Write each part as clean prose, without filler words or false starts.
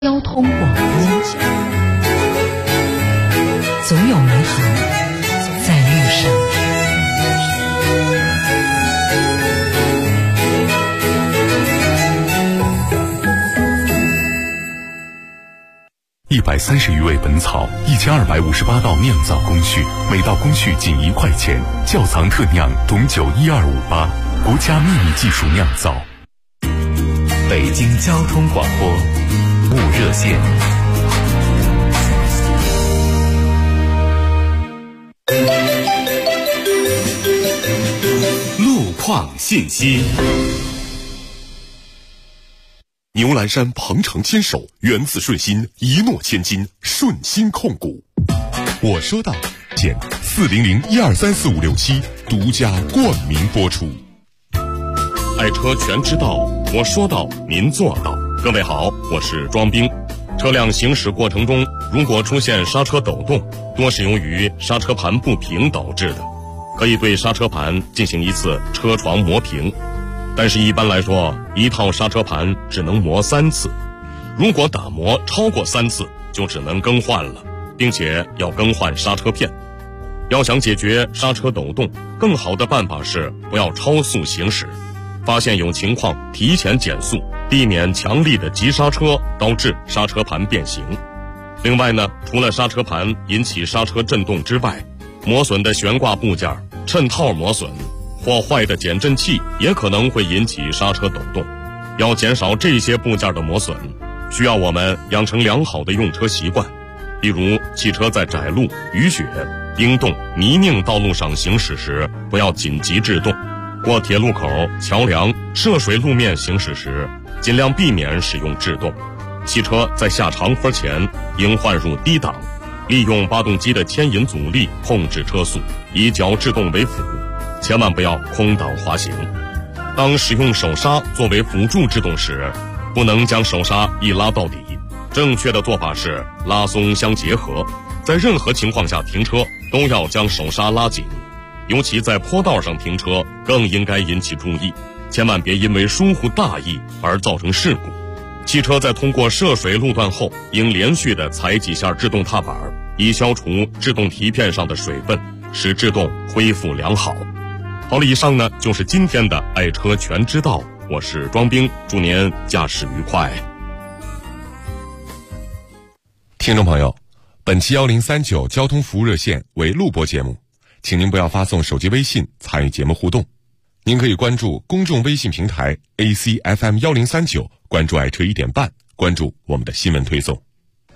交通广播，总有美好在路上。 130余味本草，1258道酿造工序，每道工序仅1块钱。窖藏特酿董酒12588，国家秘密技术酿造。 北京交通广播服务热线。路况信息。 牛栏山鹏程牵手，缘字顺心，一诺千金，顺心控股。我说到，减400-1234567独家冠名播出。 爱车全知道，我说到您做到。各位好，我是庄兵。车辆行驶过程中，如果出现刹车抖动，多是由于刹车盘不平导致的，可以对刹车盘进行一次车床磨平。但是一般来说，一套刹车盘只能磨3次，如果打磨超过3次，就只能更换了，并且要更换刹车片。要想解决刹车抖动，更好的办法是不要超速行驶，发现有情况提前减速，避免强力的急刹车导致刹车盘变形。另外呢，除了刹车盘引起刹车震动之外，磨损的悬挂部件、衬套磨损或坏的减震器也可能会引起刹车抖动。要减少这些部件的磨损，需要我们养成良好的用车习惯，比如汽车在窄路、雨雪、冰冻、泥泞道路上行驶时，不要紧急制动；过铁路口、桥梁、涉水路面行驶时，尽量避免使用制动。汽车在下长坡前应换入低档，利用发动机的牵引阻力控制车速，以脚制动为辅，千万不要空挡滑行。当使用手刹作为辅助制动时，不能将手刹一拉到底，正确的做法是拉松相结合。在任何情况下停车都要将手刹拉紧，尤其在坡道上停车更应该引起注意，千万别因为疏忽大意而造成事故。汽车在通过涉水路段后，应连续的踩几下制动踏板，以消除制动蹄片上的水分，使制动恢复良好。好了，以上呢就是今天的爱车全知道，我是庄兵，祝您驾驶愉快。 听众朋友，本期1039交通服务热线为录播节目，请您不要发送手机微信参与节目互动。您可以关注公众微信平台 ACFM1039，关注爱车1点半，关注我们的新闻推送。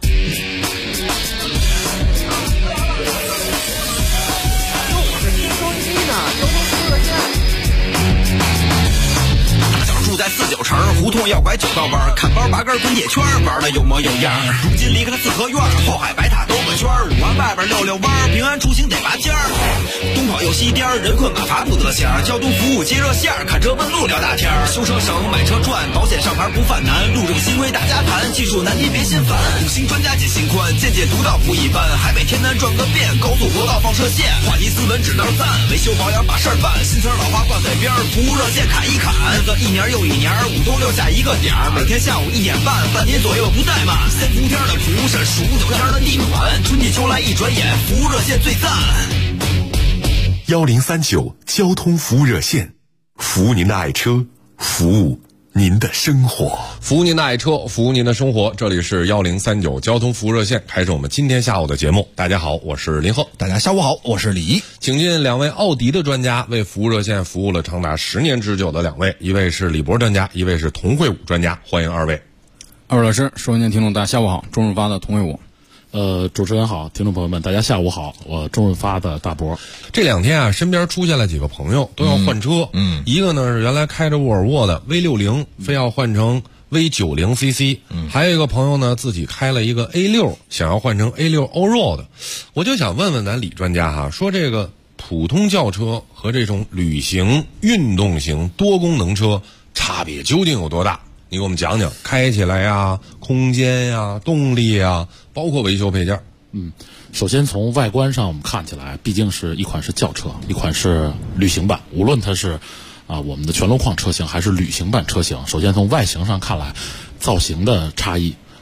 在49城胡同要拐9道弯，看包拔根滚铁圈，玩的有模有样。如今离开了四合院，后海白塔兜个圈，5环外边溜弯，平安出行得拔尖儿。东跑又西颠，人困马乏不得闲。交通服务接热线，看车问路聊大天。修车省，买车赚，保险上牌不犯难。路政新规大家谈，技术难题别心烦。5星专家解心宽，见解独到不一般。海北天南转个遍，高速国道放射线。话题斯文指道赞，维修保养把事儿办。新村老花挂嘴边，服务热线砍一砍。1年又1年，5都留下一个点儿，每天下午1点半，半年左右不怠慢。3伏天的蒲是数9天的地暖，春季秋来一转眼，服务热线最赞。 1039交通服务热线，服务您的爱车，服务您的生活， 服务您的爱车，服务您的生活。这里是1039交通服务热线，开始我们今天下午的节目。大家好，我是林鹤。 大家下午好，我是李怡。 请进2位奥迪的专家，为服务热线服务了长达10年之久的2位，一位是李博专家，一位是童慧武专家，欢迎2位。 2位老师，收音机听众大家下午好，钟润发的童慧武。 主持人好，听众朋友们大家下午好，我钟润发的大博。 这2天啊，身边出现了几个朋友都要换车，一个呢是原来开着沃尔沃的 V60，非要换成 V90cc，还有一个朋友呢自己开了一个 A6，想要换成 A6 Allroad。我就想问问咱李专家哈，说这个普通轿车和这种旅行运动型多功能车差别究竟有多大？你给我们讲讲，开起来呀、空间呀、动力呀，包括维修配件。 首先从外观上我们看起来，毕竟是一款是轿车，一款是旅行版，无论它是我们的全路况车型还是旅行版车型，首先从外形上看来，造型的差异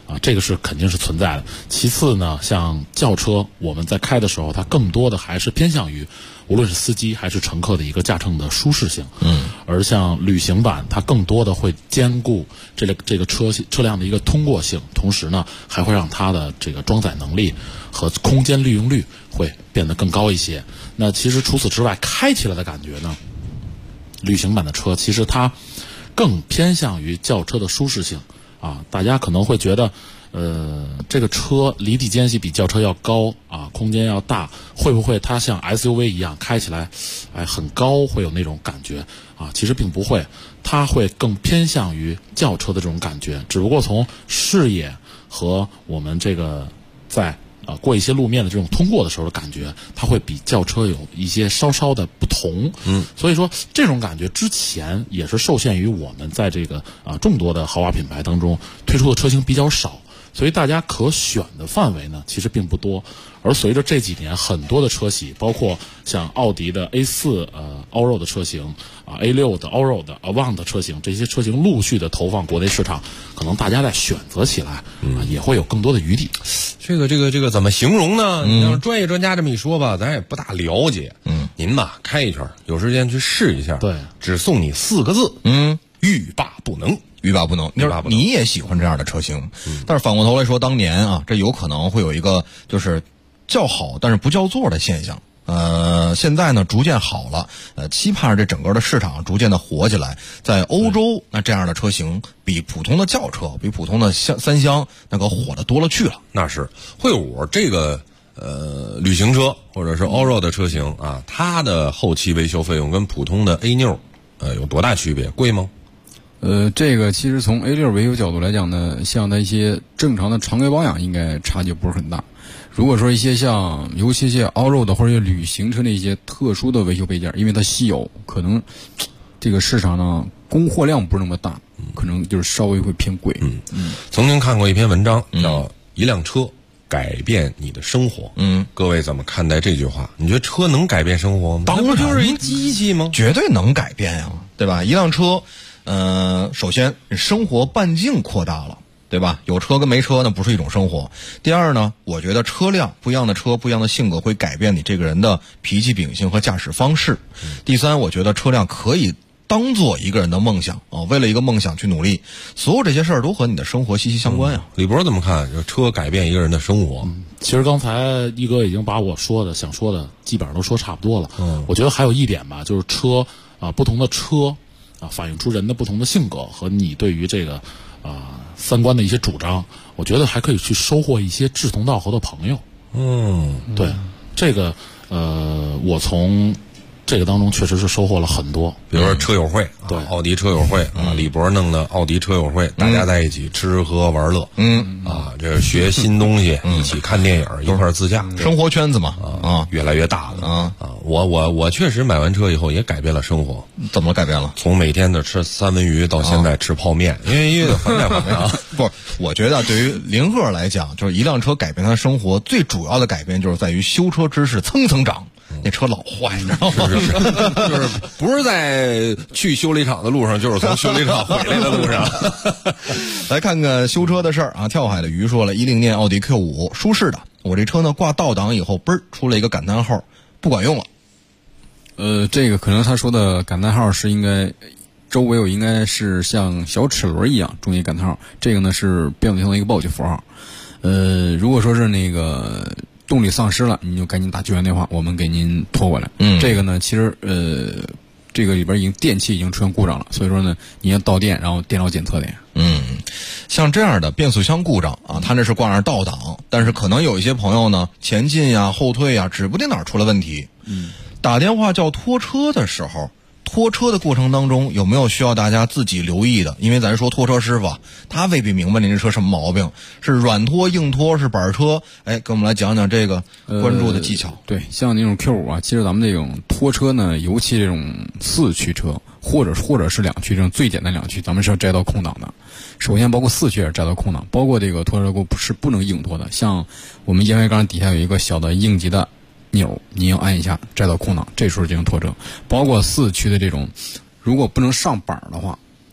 这个是肯定是存在的。其次呢，像轿车，我们在开的时候，它更多的还是偏向于无论是司机还是乘客的一个驾乘的舒适性。而像旅行版，它更多的会兼顾这个车辆的一个通过性，同时呢，还会让它的这个装载能力和空间利用率会变得更高一些。那其实除此之外，开起来的感觉呢，旅行版的车其实它更偏向于轿车的舒适性。大家可能会觉得，这个车离地间隙比轿车要高空间要大，会不会它像 SUV 一样开起来，很高，会有那种感觉其实并不会，它会更偏向于轿车的这种感觉，只不过从视野和我们这个在过一些路面的这种通过的时候的感觉，它会比轿车有一些稍稍的不同。所以说这种感觉之前也是受限于我们在这个众多的豪华品牌当中推出的车型比较少，所以大家可选的范围呢其实并不多。而随着这几年很多的车企，包括像奥迪的 A4 Allroad 的车型A6 的 Allroad 的 Avant 的车型，这些车型陆续的投放国内市场，可能大家在选择起来也会有更多的余地。 这个怎么形容呢？像专业专家这么一说吧，咱也不大了解。您吧开一圈，有时间去试一下。 对， 只送你4个字，欲罢不能。 欲罢不能。你也喜欢这样的车型，但是反过头来说，当年这有可能会有一个就是叫好但是不叫座的现象。现在呢逐渐好了，期盼着这整个的市场逐渐的活起来。在欧洲，那这样的车型比普通的轿车、比普通的三厢那个火的多了去了。 那是会武这个旅行车或者是 Allroad 的车型它的后期维修费用跟普通的 A6有多大区别？贵吗？ 这个其实从 A6 维修角度来讲呢，像它一些正常的常规保养应该差距不是很大。如果说一些像尤其一些 Allroad 或者旅行车那些特殊的维修配件，因为它稀有，可能这个市场呢供货量不是那么大，可能就是稍微会偏贵。 曾经看过一篇文章叫一辆车改变你的生活。各位怎么看待这句话？你觉得车能改变生活吗？ 当然， 不就是一机器吗？ 绝对能改变呀，对吧？一辆车首先生活半径扩大了，对吧？有车跟没车呢不是一种生活。第二呢，我觉得车辆不一样的车不一样的性格会改变你这个人的脾气秉性和驾驶方式。第三，我觉得车辆可以当做一个人的梦想为了一个梦想去努力，所有这些事儿都和你的生活息息相关呀。 李博怎么看？就车改变一个人的生活？ 其实刚才一哥已经把我想说的基本上都说差不多了。我觉得还有一点吧，就是车不同的车反映出人的不同的性格和你对于这个三观的一些主张，我觉得还可以去收获一些志同道合的朋友。对，这个我从这个当中确实是收获了很多。 比如说车友会， 对， 奥迪车友会李博弄的奥迪车友会，大家在一起吃喝玩乐，这学新东西，一起看电影，一块自驾， 生活圈子嘛， 越来越大了我确实买完车以后也改变了生活。 怎么改变了？ 从每天的吃三文鱼到现在吃泡面，因为得还债不，我觉得对于林鹤来讲，就是一辆车改变他生活最主要的改变就是在于修车知识蹭蹭涨。那车老坏，你知道吗？ 就是不是在去修理厂的路上，就是从修理厂回来的路上。 来看看修车的事儿跳海的鱼说了，10年奥迪 Q5 舒适的，我这车呢挂倒档以后，嘣儿出了一个感叹号，不管用了。 这个可能他说的感叹号是应该周围应该是像小齿轮一样中间感叹号，这个呢是变不停的一个报举符号。如果说是那个动力丧失了，你就赶紧打救援电话，我们给您拖过来。这个呢其实这个里边电器已经出现故障了，所以说呢你要到店，然后电脑检测点。 像这样的变速箱故障它那是挂上倒档，但是可能有一些朋友呢前进呀后退呀指不定哪儿出了问题。打电话叫拖车的时候，拖车的过程当中有没有需要大家自己留意的？因为咱说拖车师傅他未必明白您这车什么毛病，是软拖硬拖是板车，跟我们来讲讲这个关注的技巧。 对，像那种 Q5 其实咱们这种拖车呢，尤其这种4驱车或者是2驱这种最简单2驱，咱们是要摘到空档的。首先包括4驱也是摘到空档，包括这个拖车钩是不能硬拖的，像我们烟灰缸底下有一个小的应急的钮，你要按一下摘到空档，这时候进行拖车。包括4驱的这种如果不能上板的话，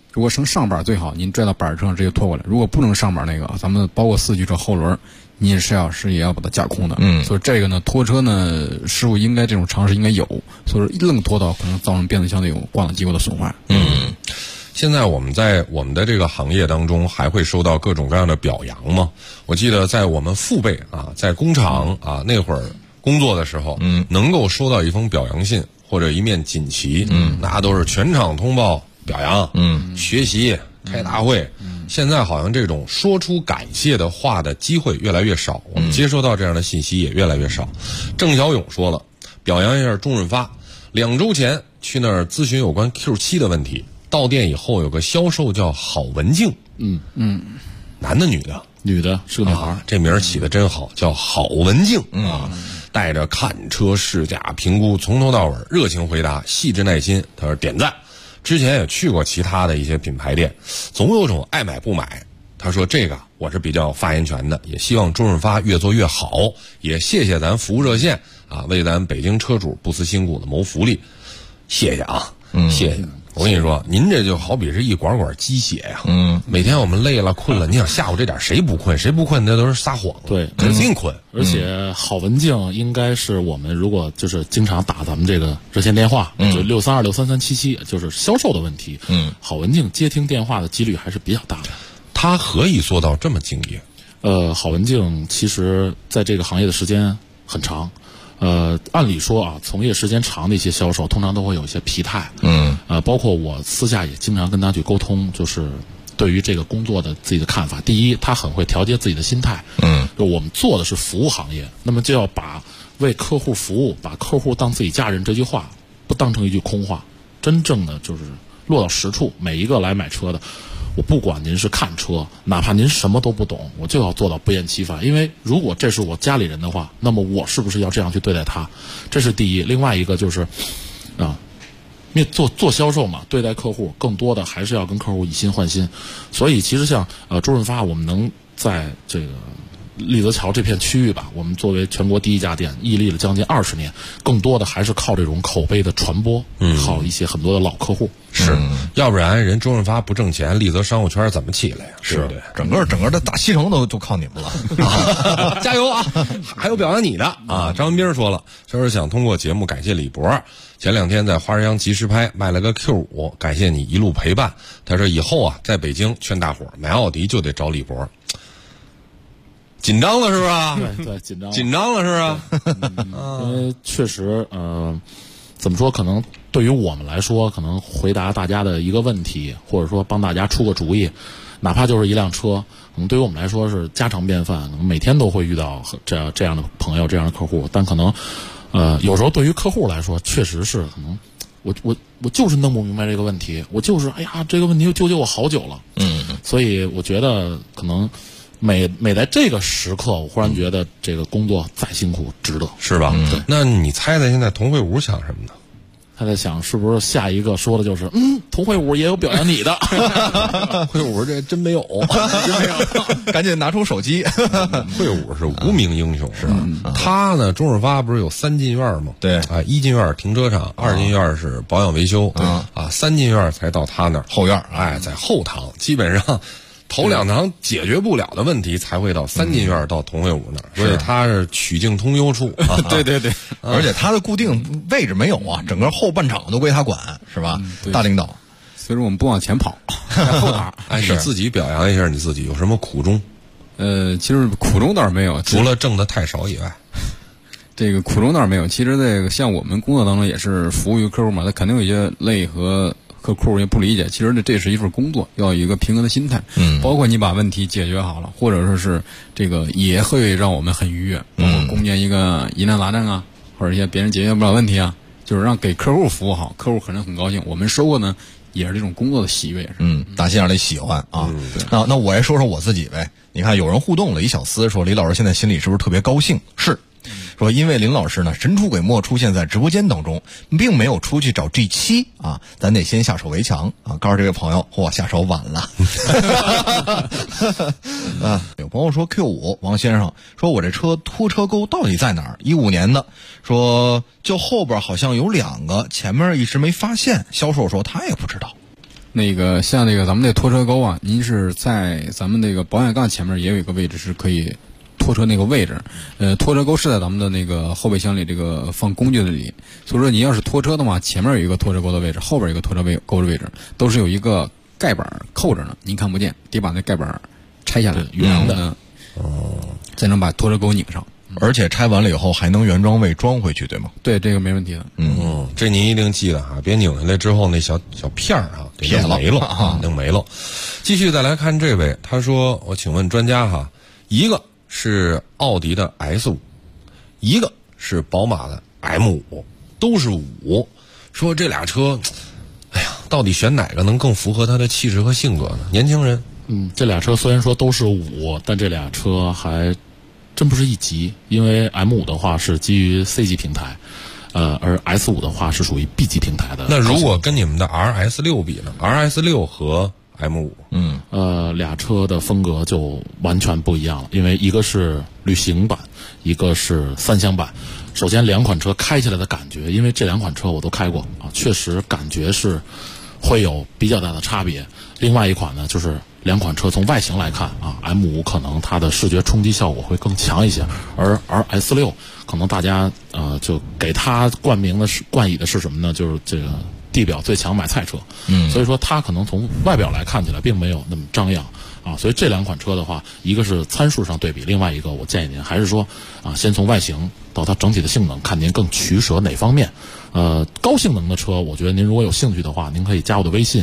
如果能上板最好，您拽到板车上直接拖过来；如果不能上板那个，咱们包括4驱车后轮，您也要把它架空的。所以这个呢，拖车呢，师傅应该这种常识应该有，所以说一愣拖到可能造成变速箱的有挂档机构的损坏。 现在我们在我们的这个行业当中，还会收到各种各样的表扬吗？我记得在我们父辈啊，在工厂啊那会儿工作的时候，能够收到一封表扬信或者一面锦旗，那都是全场通报表扬，学习开大会。现在好像这种说出感谢的话的机会越来越少，我们接收到这样的信息也越来越少。郑小勇说了，表扬一下钟润发，2周前去那儿咨询有关 Q7 的问题，到店以后有个销售叫郝文静，男的女的？ 女的，是个女孩。 这名儿起得真好，叫郝文静啊，带着看车试驾评估，从头到尾热情回答，细致耐心。他说点赞。之前也去过其他的一些品牌店，总有种爱买不买。他说这个我是比较有发言权的，也希望周润发越做越好，也谢谢咱服务热线啊，为咱北京车主不辞辛苦的谋福利，谢谢啊，谢谢。我跟你说，您这就好比是一管管鸡血呀。每天我们累了困了，你想下午这点谁不困？谁不困？那都是撒谎， 对， 肯定困。 而且郝文静应该是我们如果就是经常打咱们这个热线电话，就632633377，就是销售的问题。郝文静接听电话的几率还是比较大的。 他何以做到这么敬业？ 郝文静其实在这个行业的时间很长。按理说啊，从业时间长的一些销售，通常都会有一些疲态。包括我私下也经常跟他去沟通，就是对于这个工作的自己的看法。第一，他很会调节自己的心态。就我们做的是服务行业，那么就要把为客户服务，把客户当自己家人这句话不当成一句空话，真正的就是落到实处。每一个来买车的，我不管您是看车，哪怕您什么都不懂，我就要做到不厌其烦。因为如果这是我家里人的话，那么我是不是要这样去对待他？这是第一。另外一个就是因为做销售嘛，对待客户更多的还是要跟客户以心换心。所以其实像周润发，我们能在这个立泽桥这片区域吧，我们作为全国第一家店，屹立了将近20年，更多的还是靠这种口碑的传播，靠一些很多的老客户。 是，要不然人周润发不挣钱，立泽商务圈怎么起来呀？对不对？ 整个的大西城都靠你们了， 加油啊！还有表扬你的啊！张文斌说了，就是想通过节目感谢李博，前2天在花市乡及时拍卖了个 Q5，感谢你一路陪伴。他说以后啊，在北京劝大伙买奥迪就得找李博。紧张了是吧？ 对，紧张了是吧？ 因为确实，怎么说？可能对于我们来说，可能回答大家的一个问题，或者说帮大家出个主意，哪怕就是一辆车，可能对于我们来说是家常便饭，可能每天都会遇到这样的朋友、这样的客户。但可能，有时候对于客户来说，确实是可能，我就是弄不明白这个问题，我就是哎呀，这个问题纠结我好久了。所以我觉得可能。每在这个时刻，我忽然觉得这个工作再辛苦值得， 是吧？对。那你猜猜现在童慧武想什么呢？ 他在想是不是下一个说的就是童慧武也有表扬你的。 慧武这真没有， 赶紧拿出手机。 慧武是无名英雄，是吧？他呢，周润发不是有3进院吗？ 对啊，1进院停车场，2进院是保养维修，啊，3进院才到他那儿后院， 在后堂，基本上。头2堂解决不了的问题，才会到3进院到童慧武那儿，所以他是曲径通幽处。 对，而且他的固定位置没有啊，整个后半场都归他管，是吧？大领导。 所以说我们不往前跑，在后塔。 哎，你自己表扬一下你自己，有什么苦衷？ 其实苦衷倒是没有， 除了挣的太少以外。 这个苦衷倒是没有。其实这个像我们工作当中也是服务于客户嘛，他肯定有一些累和。客户也不理解，其实这是一份工作，要有一个平衡的心态。包括你把问题解决好了，或者说是这个也会让我们很愉悦。攻坚一个疑难杂症啊，或者一些别人解决不了问题啊，就是让给客户服务好，客户可能很高兴。我们收获呢也是这种工作的喜悦。 大心眼里喜欢啊。那我也说说我自己呗。你看有人互动了，一小思说李老师现在心里是不是特别高兴？是。说因为林老师呢神出鬼没出现在直播间当中，并没有出去找 G7啊，咱得先下手为强啊。告诉这位朋友，下手晚了。有朋友说 Q5， 王先生说我这车拖车钩到底在哪儿？15年的，说就后边好像有2个，前面一直没发现。销售说他也不知道。 那个像那个咱们那拖车钩啊，您是在咱们那个保险杠前面也有一个位置是可以拖车那个位置，拖车钩是在咱们的那个后备箱里这个放工具的里，所以说您要是拖车的话，前面有一个拖车钩的位置，后边有一个拖车钩的位置，都是有一个盖板扣着呢，您看不见，得把那盖板拆下来，圆的，才能把拖车钩拧上。 而且拆完了以后还能原装位装回去，对吗？ 对，这个没问题的。 这您一定记得啊，别拧下来之后那小片儿啊，给弄没了啊，弄没了。继续再来看这位，他说：“我请问专家哈，一个是奥迪的 S5，一个是宝马的 M5，都是5，说这俩车，哎呀，到底选哪个能更符合他的气质和性格呢？年轻人， 这俩车虽然说都是5，但这俩车还真不是一级，因为 M5 的话是基于 C 级平台，而 S5 的话是属于 B 级平台的。 那如果跟你们的 RS6 比呢 ？RS6 和 M5， 俩车的风格就完全不一样了，因为一个是旅行版，一个是3厢版。首先两款车开起来的感觉，因为这两款车我都开过啊，确实感觉是会有比较大的差别。另外一款呢，就是两款车从外形来看啊 ，M5 可能它的视觉冲击效果会更强一些，而 S6 可能大家就给它冠以的是什么呢？就是这个地表最强买菜车，所以说它可能从外表来看起来并没有那么张扬啊，所以这两款车的话，一个是参数上对比，另外一个我建议您还是说啊，先从外形到它整体的性能，看您更取舍哪方面。高性能的车，我觉得您如果有兴趣的话，您可以加我的微信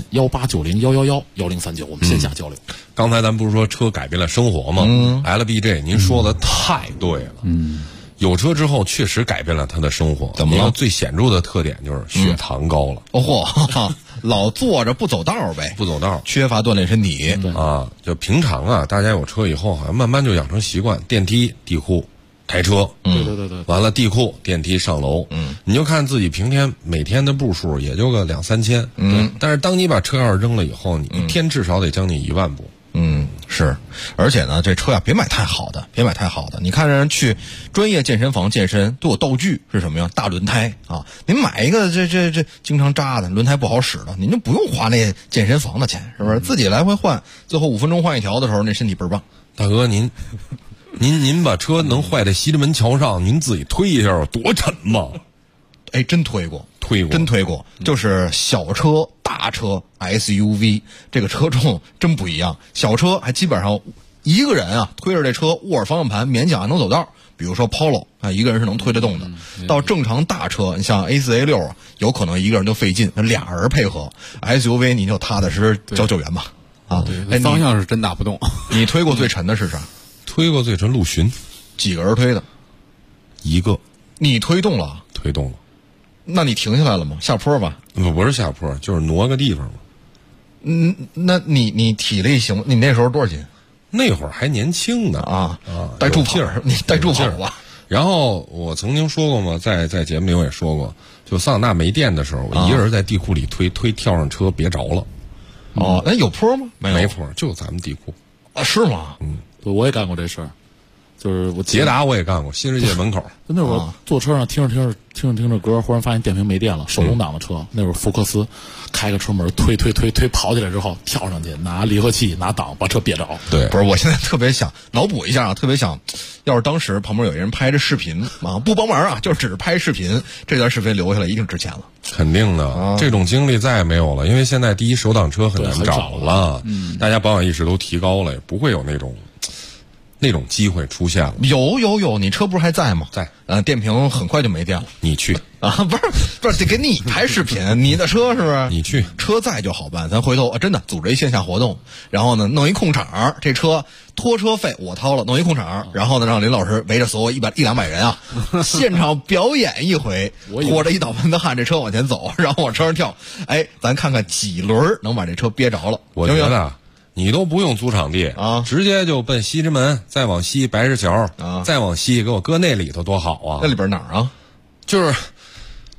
1890111039，我们线下交流。 刚才咱不是说车改变了生活吗？LBJ， 您说的太对了。有车之后确实改变了他的生活。 怎么了？ 最显著的特点就是血糖高了。 老坐着不走道呗， 不走道， 缺乏锻炼身体。 啊，就平常啊，大家有车以后好像慢慢就养成习惯，电梯、地库。开车， 对， 完了地库电梯上楼，你就看自己每天的步数也就个2-3千，但是当你把车钥匙扔了以后，你一天至少得将近1万步， 是，而且呢，这车呀别买太好的，你看人去专业健身房健身都有道具是什么呀？大轮胎啊，您买一个这经常扎的轮胎不好使的，您就不用花那健身房的钱，是不是？自己来回换，最后5分钟换一条的时候，那身体倍儿棒。 大哥您把车能坏在西直门桥上，您自己推一下有多沉吗？ 哎，真推过，就是小车、大车、SUV， 这个车重真不一样。小车还基本上一个人啊推着这车握着方向盘，勉强还能走道。比如说 Polo 啊，一个人是能推得动的。到正常大车，你像 A4、A6 啊，有可能一个人就费劲，俩人配合。SUV 你就踏踏实实叫救援吧。 对，方向是真打不动。 你推过最沉的是啥？ 推过最沉陆巡， 几个人推的？ 一个。 你推动了？ 推动了。 那你停下来了吗？下坡吧？ 不是下坡，就是挪个地方嘛。 那你体力行吗？你那时候多少斤？ 那会儿还年轻呢带助跑，你带助跑吧。 然后我曾经说过嘛，在节目里我也说过，就桑塔纳没电的时候，我一个人在地库里推跳上车别着了。 那有坡吗？ 没坡，就咱们地库。 是吗？ 我也干过这事儿，就是我捷达我也干过，新世界门口。 那会儿坐车上听着歌，忽然发现电瓶没电了，手动挡的车，那会儿福克斯，开个车门推跑起来之后跳上去，拿离合器拿档把车别着。 对， 不是，我现在特别想脑补一下啊，特别想，要是当时旁边有人拍着视频啊，不帮忙啊，就只是拍视频，这段视频留下来一定值钱了。 肯定的，这种经历再也没有了，因为现在第一手挡车很难找了，大家保养意识都提高了，也不会有那种机会出现了。 有，你车不是还在吗？ 在。 电瓶很快就没电了。 你去啊？不是，得给你拍视频，你的车是不是？ 你去， 车在就好办。咱回头真的组织一线下活动，然后呢弄一空场，这车拖车费我掏了，弄一空场，然后呢让林老师围着所有100-200人啊，现场表演一回，拖着一脑门子汗，这车往前走，然后往车上跳。咱看看几轮能把这车憋着了。 我觉得你都不用租场地啊， 直接就奔西直门，再往西白石桥啊，再往西给我搁那里头多好啊！ 那里边哪儿啊？ 就是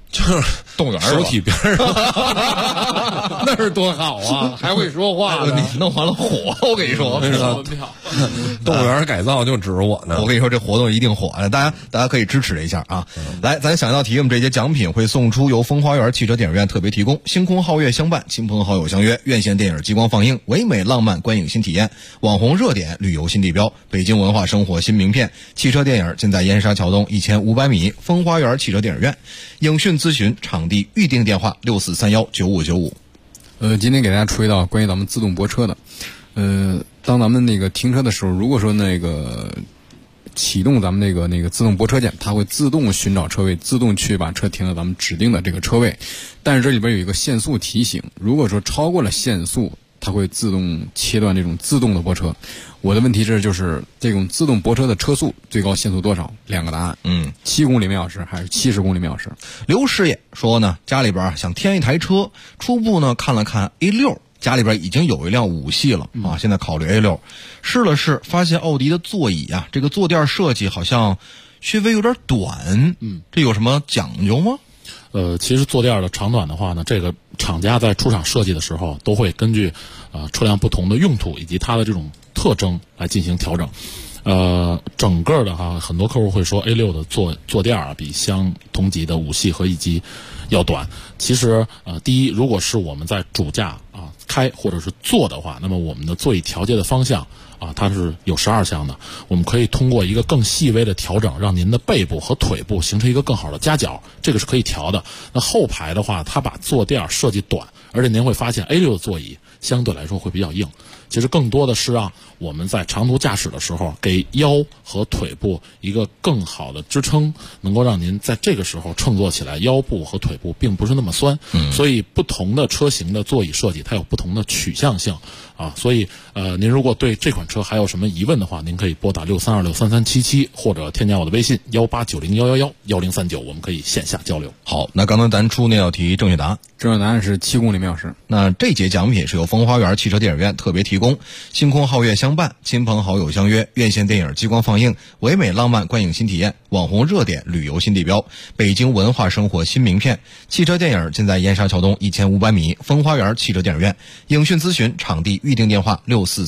就是动物园手体边上，那是多好啊，还会说话呢。 你弄完了火，我跟你说， 动物园改造就指着我呢。 我跟你说，这活动一定火的，大家可以支持一下啊！来，咱想一道题，我们这些奖品会送出由风花园汽车电影院特别提供，星空皓月相伴，亲朋好友相约，院线电影激光放映，唯美浪漫观影新体验，网红热点旅游新地标，北京文化生活新名片。汽车电影尽在燕莎桥东1500米风花园汽车电影院。影讯咨询场地预订电话64319595。 今天给大家出一道关于咱们自动泊车的。当咱们那个停车的时候，如果说那个启动咱们那个自动泊车键，它会自动寻找车位，自动去把车停到咱们指定的这个车位。但是这里边有一个限速提醒，如果说超过了限速，它会自动切断这种自动的泊车。我的问题是，就是这种自动泊车的车速最高限速多少？2个答案，7公里每小时还是70公里每小时？ 刘师爷说呢，家里边想添一台车，初步呢看了看 A6， 家里边已经有一辆5系了啊，现在考虑 A6， 试了试，发现奥迪的座椅啊，这个坐垫设计好像稍微有点短，这有什么讲究吗？ 其实坐垫的长短的话呢，这个厂家在出厂设计的时候都会根据车辆不同的用途以及它的这种特征来进行调整。整个的很多客户会说 A6 的坐垫啊比相同级的5系和1级要短。其实第一，如果是我们在主驾开或者是坐的话，那么我们的座椅调节的方向它是有12项的，我们可以通过一个更细微的调整，让您的背部和腿部形成一个更好的夹角，这个是可以调的。那后排的话，它把坐垫设计短，而且您会发现 A6 的座椅相对来说会比较硬。其实更多的是让我们在长途驾驶的时候，给腰和腿部一个更好的支撑，能够让您在这个时候乘坐起来腰部和腿部并不是那么酸。所以不同的车型的座椅设计，它有不同的取向性所以您如果对这款车还有什么疑问的话，您可以拨打63263377，或者添加我的微信18901111039，我们可以线下交流。 好，那刚才咱出那道题正确答案， 正确答案是7公里每小时。 那这节奖品是由风花园汽车电影院特别提供，星空皓月相伴，亲朋好友相约，院线电影激光放映，唯美浪漫观影新体验，网红热点旅游新地标，北京文化生活新名片。汽车电影尽在燕莎桥东1500米风花园汽车电影院。影讯咨询场地预订电话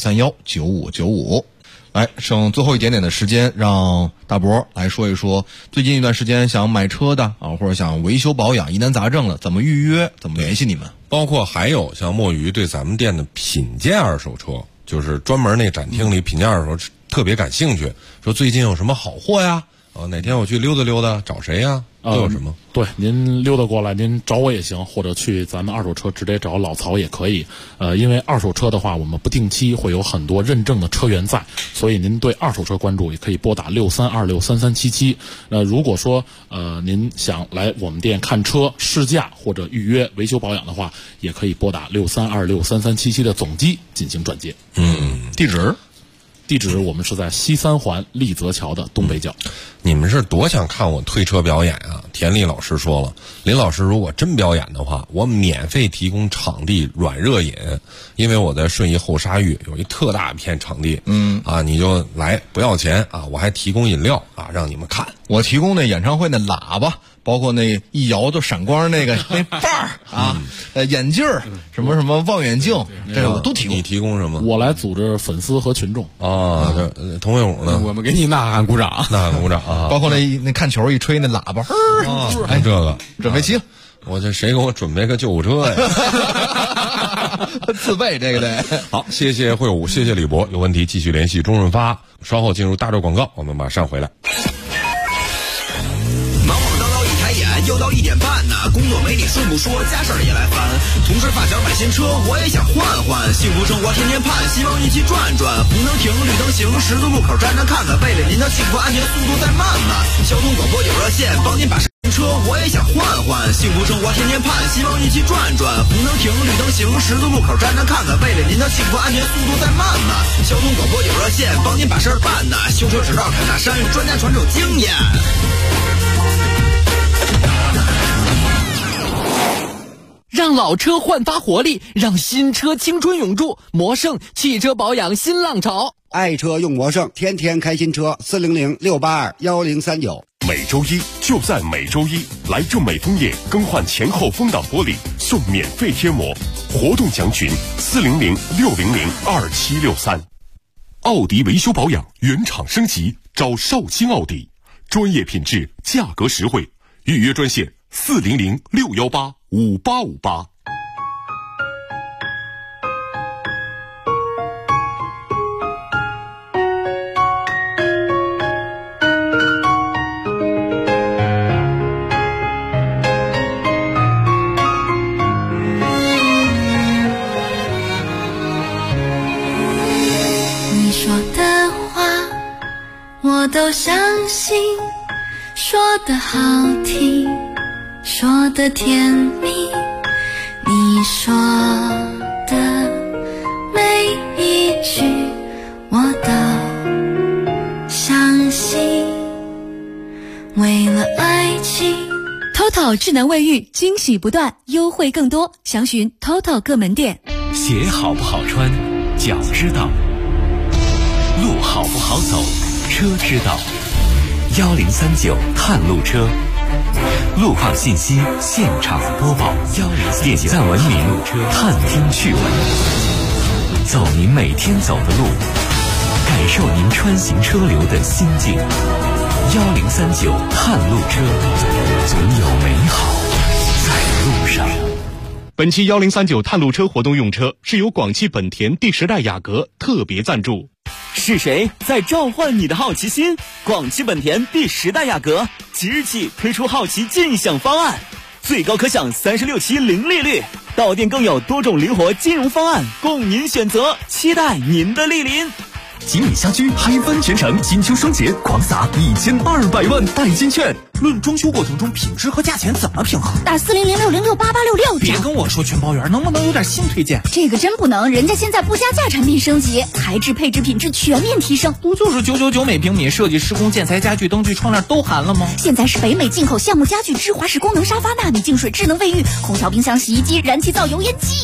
64319595。来，剩最后一点点的时间，让大伯来说一说最近一段时间想买车的或者想维修保养疑难杂症的，怎么预约，怎么联系你们？ 包括还有像墨鱼对咱们店的品鉴二手车，就是专门那展厅里品鉴二手车特别感兴趣，说最近有什么好货呀？哪天我去溜达溜达，找谁呀？都有什么？ 对，您溜达过来，您找我也行，或者去咱们二手车直接找老曹也可以。因为二手车的话，我们不定期会有很多认证的车源在，所以您对二手车关注也可以拨打63263377。如果说您想来我们店看车试驾或者预约维修保养的话，也可以拨打63263377的总机进行转接。地址我们是在西三环立泽桥的东北角。 你们是多想看我推车表演啊？田丽老师说了，林老师如果真表演的话，我免费提供场地软热饮，因为我在顺义后沙峪有一特大片场地，你就来不要钱我还提供饮料让你们看。 我提供那演唱会那喇叭，包括那一摇就闪光那把眼镜儿，什么望远镜，这个我都提供。 你提供什么？ 我来组织粉丝和群众这童会武呢？ 我们给你呐喊鼓掌， 呐喊鼓掌包括那看球一吹那喇叭， 这个准备齐了。 我这谁给我准备个救护车呀？ 自备这个得。 好，谢谢会武，谢谢李博，有问题继续联系中润发。稍后进入大洲广告，我们马上回来。 又到1点半呢，工作没你顺不说，家事儿也来烦。同事发小买新车，我也想换换。幸福生活天天盼，希望一起转转。红灯停，绿灯行，十字路口站站看看，为了您的幸福安全，速度再慢慢。交通广播有热线，帮您把新车我也想换换。幸福生活天天盼，希望一起转转。红灯停，绿灯行，十字路口站站看看，为了您的幸福安全，速度再慢慢。交通广播有热线，帮您把事儿办呐。修车直道砍大山，专家传授经验。 让老车焕发活力，让新车青春永驻。魔盛汽车保养新浪潮， 爱车用魔盛，天天开新车。400-682-1039。 每周一就在每周一，来正美枫叶更换前后风挡玻璃送免费贴膜，活动详询400-600-2763。奥迪维修保养原厂升级，找绍兴奥迪，专业品质，价格实惠，预约专线400-618-5858。 我都相信，说得好听，说得甜蜜，你说的每一句我都相信，为了爱情。 TOTO 智能卫浴惊喜不断，优惠更多，详询 TOTO 各门店。 鞋好不好穿，脚知道；路好不好走，车知道。1039探路车，路况信息现场播报。点赞文明，探听趣闻，走您每天走的路，感受您穿行车流的心境。1039探路车，总有美好在路上。 本期1039探路车活动用车是由广汽本田第10代雅阁特别赞助。 是谁在召唤你的好奇心？广汽本田第10代雅阁即日起推出好奇尽享方案，最高可享36期零利率，到店更有多种灵活金融方案供您选择，期待您的莅临。 吉米家居嗨翻全城，金秋双节狂撒1200万代金券。 论装修过程中品质和价钱怎么平衡？ 打400-606-8866。 别跟我说全包圆，能不能有点新推荐？ 这个真不能，人家现在不加价产品升级，材质、配置、品质全面提升。 不就是999每平米，设计、施工、建材、家具、灯具、窗帘都含了吗？ 现在是北美进口橡木家具、芝华士功能沙发、纳米净水、智能卫浴、空调、冰箱、洗衣机、燃气灶、油烟机。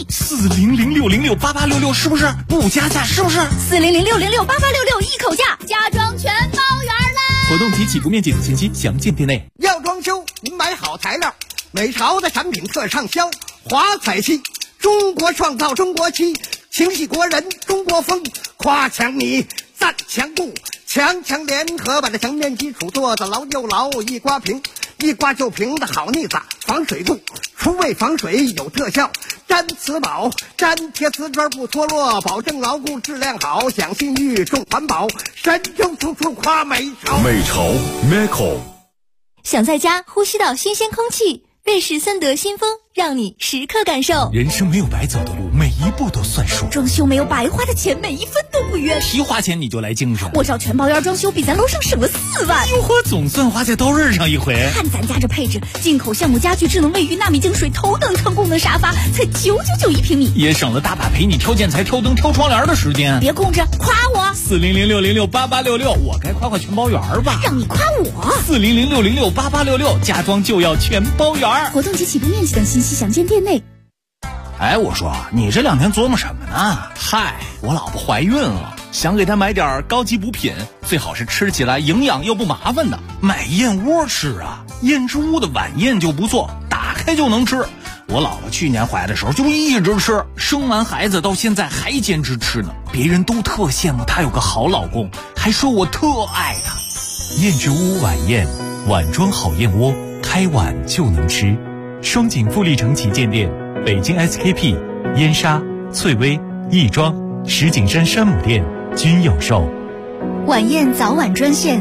400-606-8866是不是不加价？是不是 400-606-8866一口价，家装全包圆啦！ 活动及起步面积等信息详见店内。 要装修，您买好材料，美潮的产品特畅销。华彩漆，中国创造中国漆，情系国人中国风。夸墙你，赞墙布，强联合把这墙面基础做得牢又牢，一刮平，一刮就平的好腻子，防水度，除味防水有特效。粘瓷宝，粘贴瓷砖不脱落，保证牢固质量好，享信誉重环保，神州处处夸美潮。 美潮 Meco。 想在家呼吸到新鲜空气，瑞士森德新风让你时刻感受。 人生没有白走的路，每一步都算数。 装修没有白花的钱，每一分都不冤。 提花钱你就来精神， 我找全包圆装修比咱楼上省了4万。 哟呵，总算花在刀刃上一回。 看咱家这配置，进口橡木家具、智能卫浴、纳米净水、头等舱功能沙发，才999一平米， 也省了大把陪你挑建材、挑灯、挑窗帘的时间。 别空着，夸我。 400-606-8866，我该夸全包圆吧？ 让你夸我。 400-606-8866，家装就要全包圆。 活动及起步面积等信息详见店内。 哎，我说你这2天琢磨什么呢？嗨，我老婆怀孕了，想给她买点高级补品，最好是吃起来营养又不麻烦的。买燕窝吃啊，燕之屋的晚宴就不错，打开就能吃。我老婆去年怀的时候就一直吃，生完孩子到现在还坚持吃呢。别人都特羡慕她有个好老公，还说我特爱她。燕之屋晚宴，碗装好燕窝，开碗就能吃。双井富力城旗舰店。北京 SKP、燕莎、翠微、亦庄、石景山山姆店均有售。 晚宴早晚专线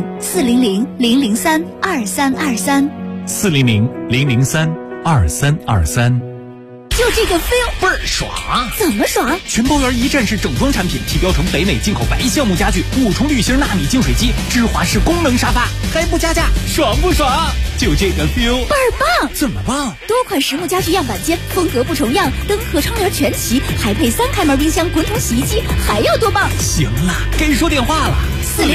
400-003-2323。 400-003-2323。 就这个 feel 倍儿爽！ 怎么爽？ 全包圆一站式整装产品，提标成北美进口白橡木家具，5重滤芯纳米净水机，芝华士功能沙发，还不加价，爽不爽？就这个 feel 倍儿棒！ 怎么棒？ 多款实木家具样板间，风格不重样，灯和窗帘全齐，还配3开门冰箱、滚筒洗衣机，还要多棒？ 行了，该说电话了。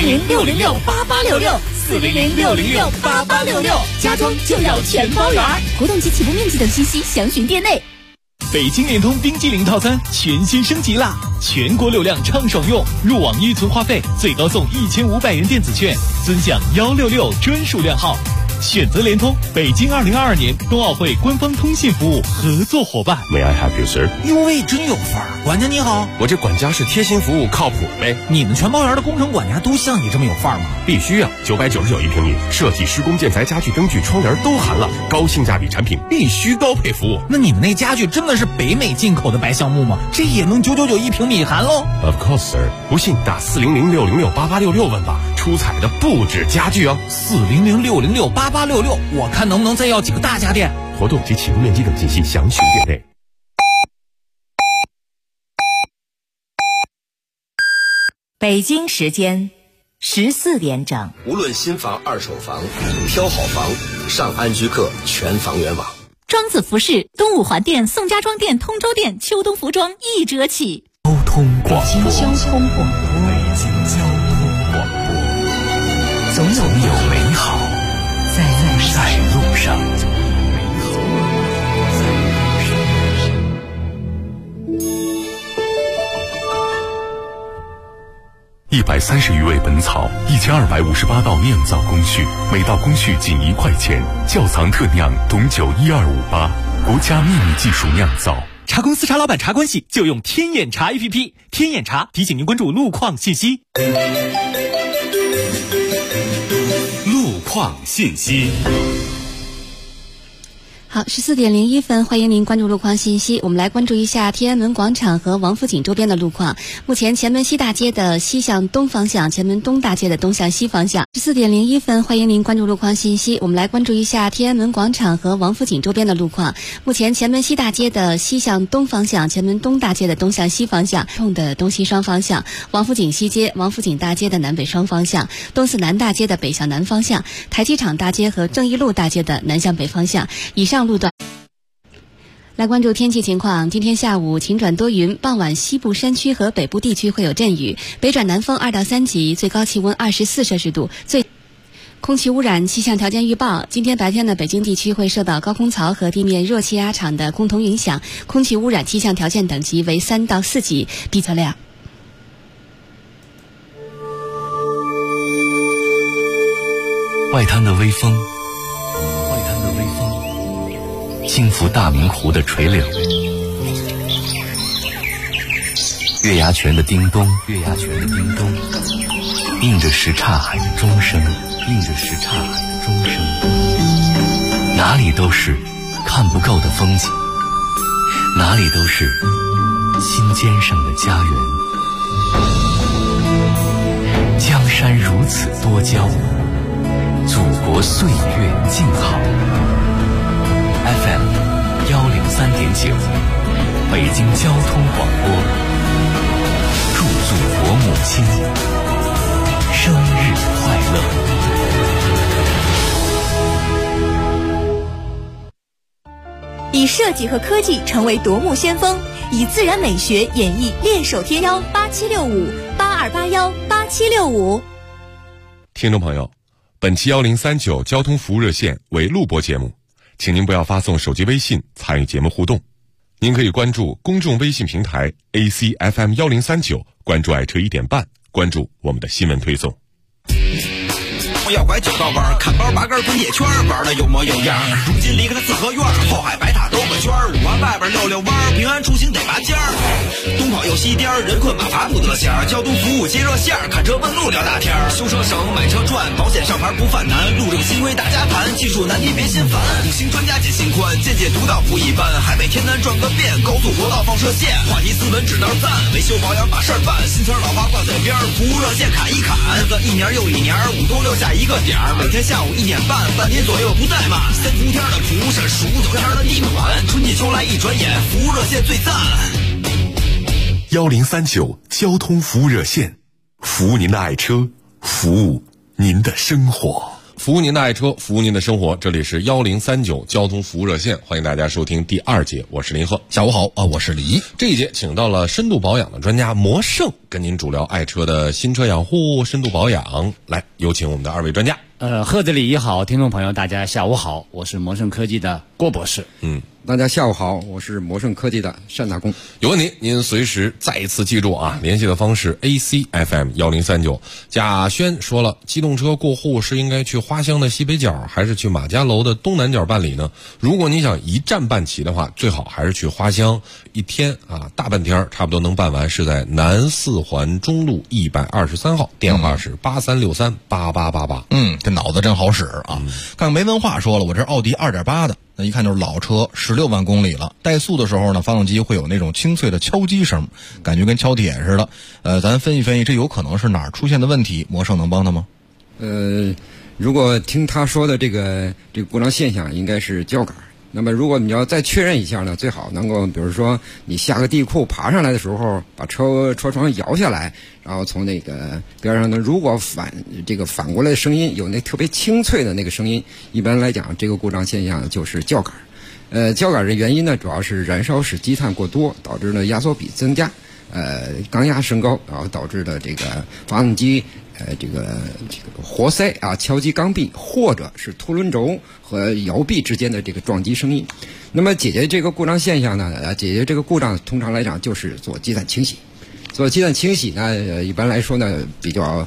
400-606-8866，400-606-8866，家装就要全包圆。活动及起步面积等信息详询店内。 北京联通冰激凌套餐全新升级啦！全国流量畅爽用，入网预存话费最高送1500元电子券，尊享166专属量号。 选择联通，北京2022年冬奥会官方通信服务合作伙伴。 May I help you, sir？ 哟喂，真有范儿！管家你好， 我这管家是贴心服务，靠谱呗。 你们全包园的工程管家都像你这么有范儿吗？ 必须啊！999一平米，设计、施工、建材、家具、灯具、窗帘都含了，高性价比产品必须高配服务。 那你们那家具真的是北美进口的白橡木吗？这也能999一平米含喽 ？Of course, sir。不信打400-606-8866问吧，出彩的不止家具哦。 400-606-8866，我看能不能再要几个大家电。 活动及启动面积等信息详询店内。 北京时间14点整。 无论新房、二手房，挑好房，上安居客全房源网。 庄子服饰、东五环店、宋家庄店、通州店秋冬服装1折起。 交通广播， 北京交通广播， 北京交通广播，总有美好在路上。130余味本草，1258道酿造工序，每道工序仅1块钱。窖藏特酿董酒12588，国家秘密技术酿造。 茶公司茶老板茶关系就用天眼茶 APP， 天眼茶提醒您关注路况信息。 路况信息。 好，14点01分，欢迎您关注路况信息。我们来关注一下天安门广场和王府井周边的路况。目前前门西大街的西向东方向，前门东大街的东向西方向。14点01分，欢迎您关注路况信息。我们来关注一下天安门广场和王府井周边的路况。目前前门西大街的西向东方向，前门东大街的东向西方向，冲的东西双方向。王府井西街、王府井大街的南北双方向，东四南大街的北向南方向，台机场大街和正义路大街的南向北方向。以上路段。来关注天气情况，今天下午晴转多云，傍晚西部山区和北部地区会有阵雨，北转南风2到3级，最高气温24摄氏度。空气污染气象条件预报，今天白天呢，北京地区会受到高空槽和地面热气压场的共同影响，空气污染气象条件等级为3到4级，比较亮。 外滩的微风，轻拂大明湖的垂柳，月牙泉的叮咚，映着什刹海的钟声，哪里都是看不够的风景，哪里都是心尖上的家园。江山如此多娇，祖国岁月静好。FM 103.9，北京交通广播，祝祖国母亲生日快乐！ 以设计和科技成为夺目先锋，以自然美学演绎练手贴腰876582818765。 听众朋友，本期1039交通服务热线为录播节目，请您不要发送手机微信参与节目互动。您可以关注公众微信平台 ACFM 1039，关注爱车1点半，关注我们的新闻推送。 要拐9道弯，看包拔根滚铁圈，玩的有模有样。如今离开了四合院，后海白塔兜个圈，5环外边溜弯，平安出行得拔尖儿。东跑又西颠，人困马乏不得闲。交通服务接热线，看车问路聊大天。修车省，买车赚，保险上牌不犯难。路政新规大家谈，技术难题别心烦。五星专家解心宽，见解独到不一般。海北天南转个遍，高速国道放射线。话题斯文指道赞，维修保养把事儿办。新词老话挂嘴边，服务热线砍一砍。1年又1年，5多6下一个点儿，每天下午1点半，半天左右不怠慢。3伏天的蒲是数9天的地暖，春季秋来一转眼，服务热线最赞。 1039交通服务热线，服务您的爱车，服务您的生活。 服务您的爱车，服务您的生活。这里是1039交通服务热线，欢迎大家收听第2节，我是林鹤。 下午好啊，我是李一。 这一节请到了深度保养的专家魔胜，跟您主聊爱车的新车养护、深度保养。来，有请我们的2位专家。 贺子李一好，听众朋友大家下午好，我是魔胜科技的郭博士。 大家下午好，我是魔盛科技的单大公。 有问题您随时再一次记住啊，联系的方式 ACFM1039。贾轩说了，机动车过户是应该去花乡的西北角，还是去马家楼的东南角办理呢？如果你想一站办齐的话，最好还是去花乡，一天啊大半天差不多能办完，是在南四环中路123号，电话是83638888。 这脑子真好使啊！看没文化说了，我这奥迪2.8的。那一看就是老车，16万公里了。怠速的时候呢，发动机会有那种清脆的敲击声，感觉跟敲铁似的。咱分析，这有可能是哪儿出现的问题？魔盛能帮他吗？ 如果听他说的这个故障现象，应该是胶杆。那么如果你要再确认一下呢，最好能够比如说你下个地库爬上来的时候，把车窗摇下来，然后从那个边上呢，如果反过来的声音有那特别清脆的那个声音，一般来讲这个故障现象就是胶杆。胶杆的原因呢，主要是燃烧室积碳过多，导致了压缩比增加，缸压升高，然后导致的这个发动机这个活塞啊敲击缸壁，或者是凸轮轴和摇臂之间的这个撞击声音。那么解决这个故障现象呢，解决这个故障通常来讲就是做积碳清洗。做积碳清洗呢，一般来说呢比较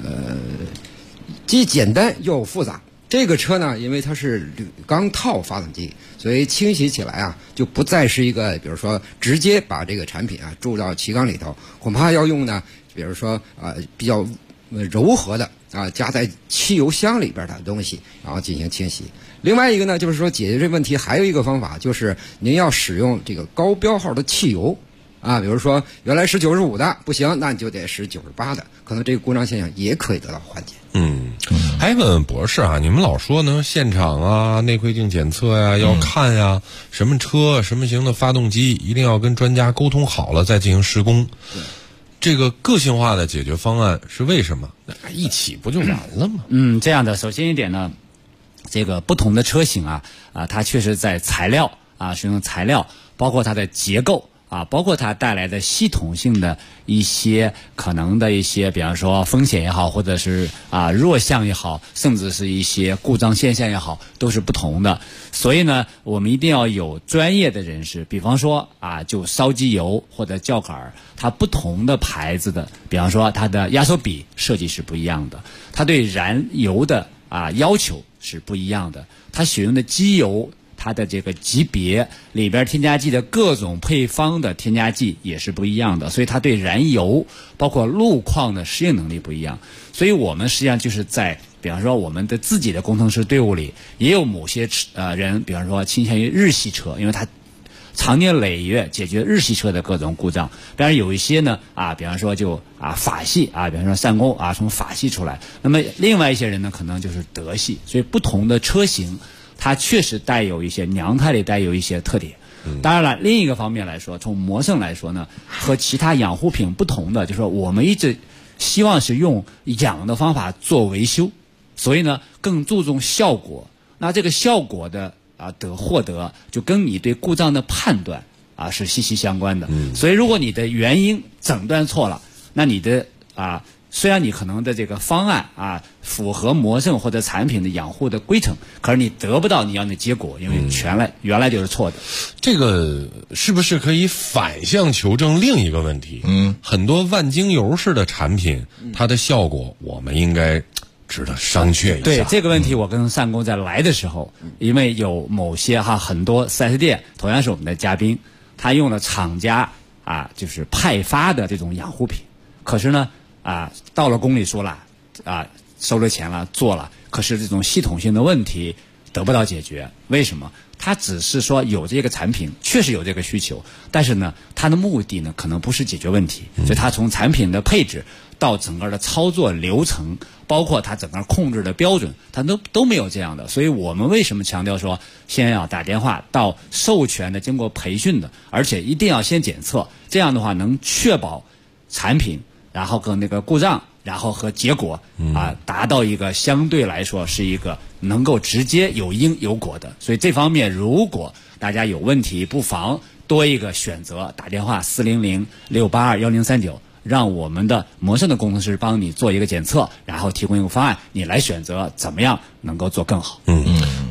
既简单又复杂。这个车呢，因为它是铝钢套发动机，所以清洗起来啊，就不再是一个，比如说直接把这个产品啊注到气缸里头，恐怕要用呢，比如说比较柔和的加在汽油箱里边的东西，然后进行清洗。另外一个呢，就是说解决这问题还有一个方法，就是您要使用这个高标号的汽油。比如说原来是95的不行，那你就得是98的，可能这个故障现象也可以得到缓解。 还问问博士啊，你们老说呢，现场啊内窥镜检测呀要看呀，什么车什么型的发动机一定要跟专家沟通好了再进行施工。这个个性化的解决方案是为什么？一起不就完了吗？ 这样的，首先一点呢，这个不同的车型它确实在材料使用材料，包括它的结构包括它带来的系统性的一些可能的一些，比方说风险也好，或者是弱项也好，甚至是一些故障现象也好，都是不同的。所以呢，我们一定要有专业的人士，比方说就烧机油或者胶杆，它不同的牌子的，比方说它的压缩比设计是不一样的，它对燃油的要求是不一样的，它使用的机油。它的这个级别里边添加剂的各种配方的添加剂也是不一样的，所以它对燃油包括路况的适应能力不一样。所以我们实际上就是在比方说我们的自己的工程师队伍里也有某些人，比方说倾向于日系车，因为他长年累月解决日系车的各种故障。当然有一些呢比方说就法系比方说善工从法系出来，那么另外一些人呢可能就是德系。所以不同的车型它确实带有一些娘胎里带有一些特点。当然了，另一个方面来说，从魔盛来说呢，和其他养护品不同的，就是说我们一直希望是用养的方法做维修，所以呢更注重效果。那这个效果的获得，就跟你对故障的判断是息息相关的。所以如果你的原因诊断错了，那你的虽然你可能的这个方案符合魔盛或者产品的养护的规程，可是你得不到你要的结果，因为原来就是错的。 这个是不是可以反向求证另一个问题？很多万精油式的产品，它的效果我们应该值得商榷一下。 对这个问题，我跟单工在来的时候，因为有某些很多 4S 店，同样是我们的嘉宾，他用了厂家就是派发的这种养护品，可是呢到了宫里说了收了钱了做了，可是这种系统性的问题得不到解决。为什么？他只是说有这个产品确实有这个需求，但是呢他的目的呢可能不是解决问题，所以他从产品的配置到整个的操作流程，包括他整个控制的标准，他都没有这样的。所以我们为什么强调说先要打电话到授权的经过培训的，而且一定要先检测，这样的话能确保产品然后跟那个故障然后和结果达到一个相对来说是一个能够直接有因有果的。所以这方面如果大家有问题，不妨多一个选择，打电话400-682-1039，让我们的魔盛的工程师帮你做一个检测，然后提供一个方案，你来选择怎么样能够做更好。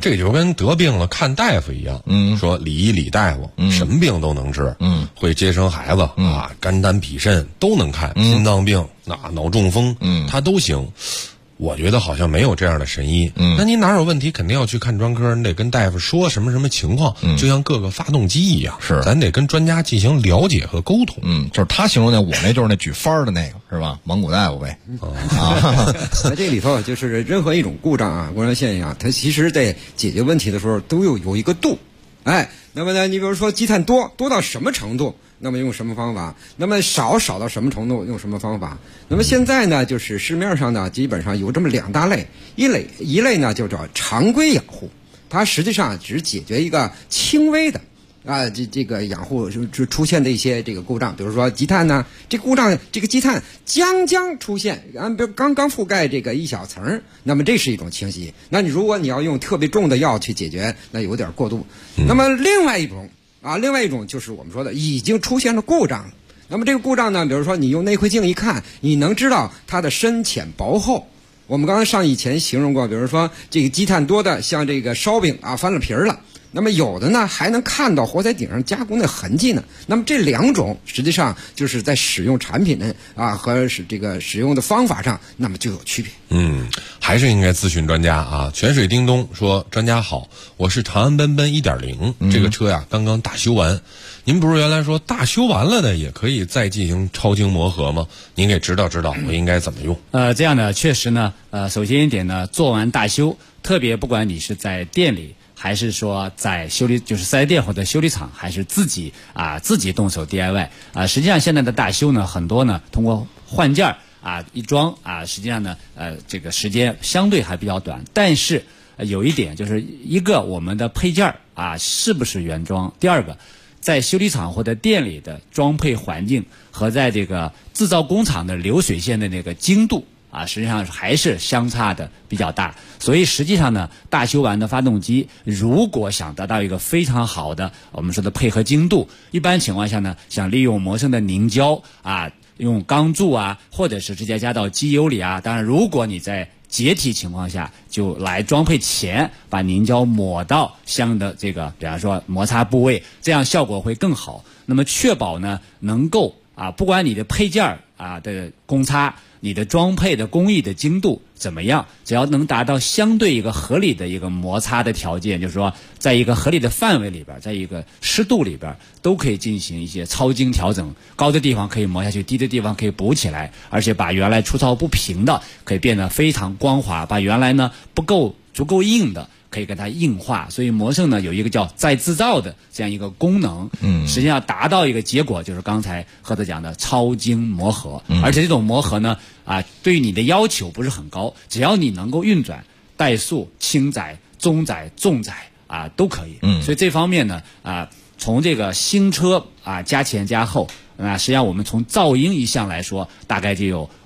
这就跟得病了看大夫一样。说李大夫，什么病都能治。会接生孩子啊，肝胆脾肾都能看，心脏病、脑中风，他都行。我觉得好像没有这样的神医。那你哪有问题，肯定要去看专科，你得跟大夫说什么情况，就像各个发动机一样，是咱得跟专家进行了解和沟通。 就是他形容的，我那就是那举幡的那个，是吧？蒙古大夫呗。 在这里头，就是任何一种故障现象，它其实在解决问题的时候都有一个度。那么呢，你比如说积碳多到什么程度，那么用什么方法？那么少到什么程度，用什么方法？那么现在呢，就是市面上呢，基本上有这么2大类，一类呢就叫常规养护，它实际上只解决一个轻微的这个养护出现的一些这个故障，比如说积碳呢，这故障这个积碳将出现，刚覆盖这个一小层，那么这是一种清洗。那你如果你要用特别重的药去解决，那有点过度。那么另外一种就是我们说的已经出现了故障了。那么这个故障呢，比如说你用内窥镜一看，你能知道它的深浅薄厚。我们刚才以前形容过，比如说这个积碳多的，像这个烧饼翻了皮了。那么有的呢还能看到火柴顶上加工的痕迹呢。那么这2种实际上就是在使用产品呢和这个使用的方法上，那么就有区别。 还是应该咨询专家啊。泉水叮咚说：“专家好，我是长安奔奔 1.0，这个车呀刚刚大修完。您不是原来说大修完了的也可以再进行超精磨合吗？您给指导指导，我应该怎么用？” 这样呢，确实呢，首先一点呢，做完大修，特别不管你是在店里，还是说在修理，就是4S店或者修理厂，还是自己动手 DIY 实际上现在的大修呢，很多呢通过换件一装实际上呢这个时间相对还比较短，但是有一点就是一个我们的配件是不是原装，第二个在修理厂或者店里的装配环境和在这个制造工厂的流水线的那个精度实际上还是相差的比较大。所以实际上呢，大修完的发动机如果想得到一个非常好的我们说的配合精度，一般情况下呢，想利用磨生的凝胶用钢柱或者是直接加到机油里当然如果你在解体情况下，就来装配前把凝胶抹到相应的这个比方说摩擦部位，这样效果会更好。那么确保呢能够不管你的配件的公差，你的装配的工艺的精度怎么样，只要能达到相对一个合理的一个摩擦的条件，就是说在一个合理的范围里边，在一个湿度里边，都可以进行一些超精调整，高的地方可以磨下去，低的地方可以补起来，而且把原来粗糙不平的可以变得非常光滑，把原来呢足够硬的可以给它硬化。所以磨生呢有一个叫再制造的这样一个功能，实际上达到一个结果就是刚才赫德讲的超精磨合，而且这种磨合呢对于你的要求不是很高，只要你能够运转怠速、轻载、中载、重载都可以。所以这方面呢从这个新车加前加后实际上我们从噪音一项来说，大概就有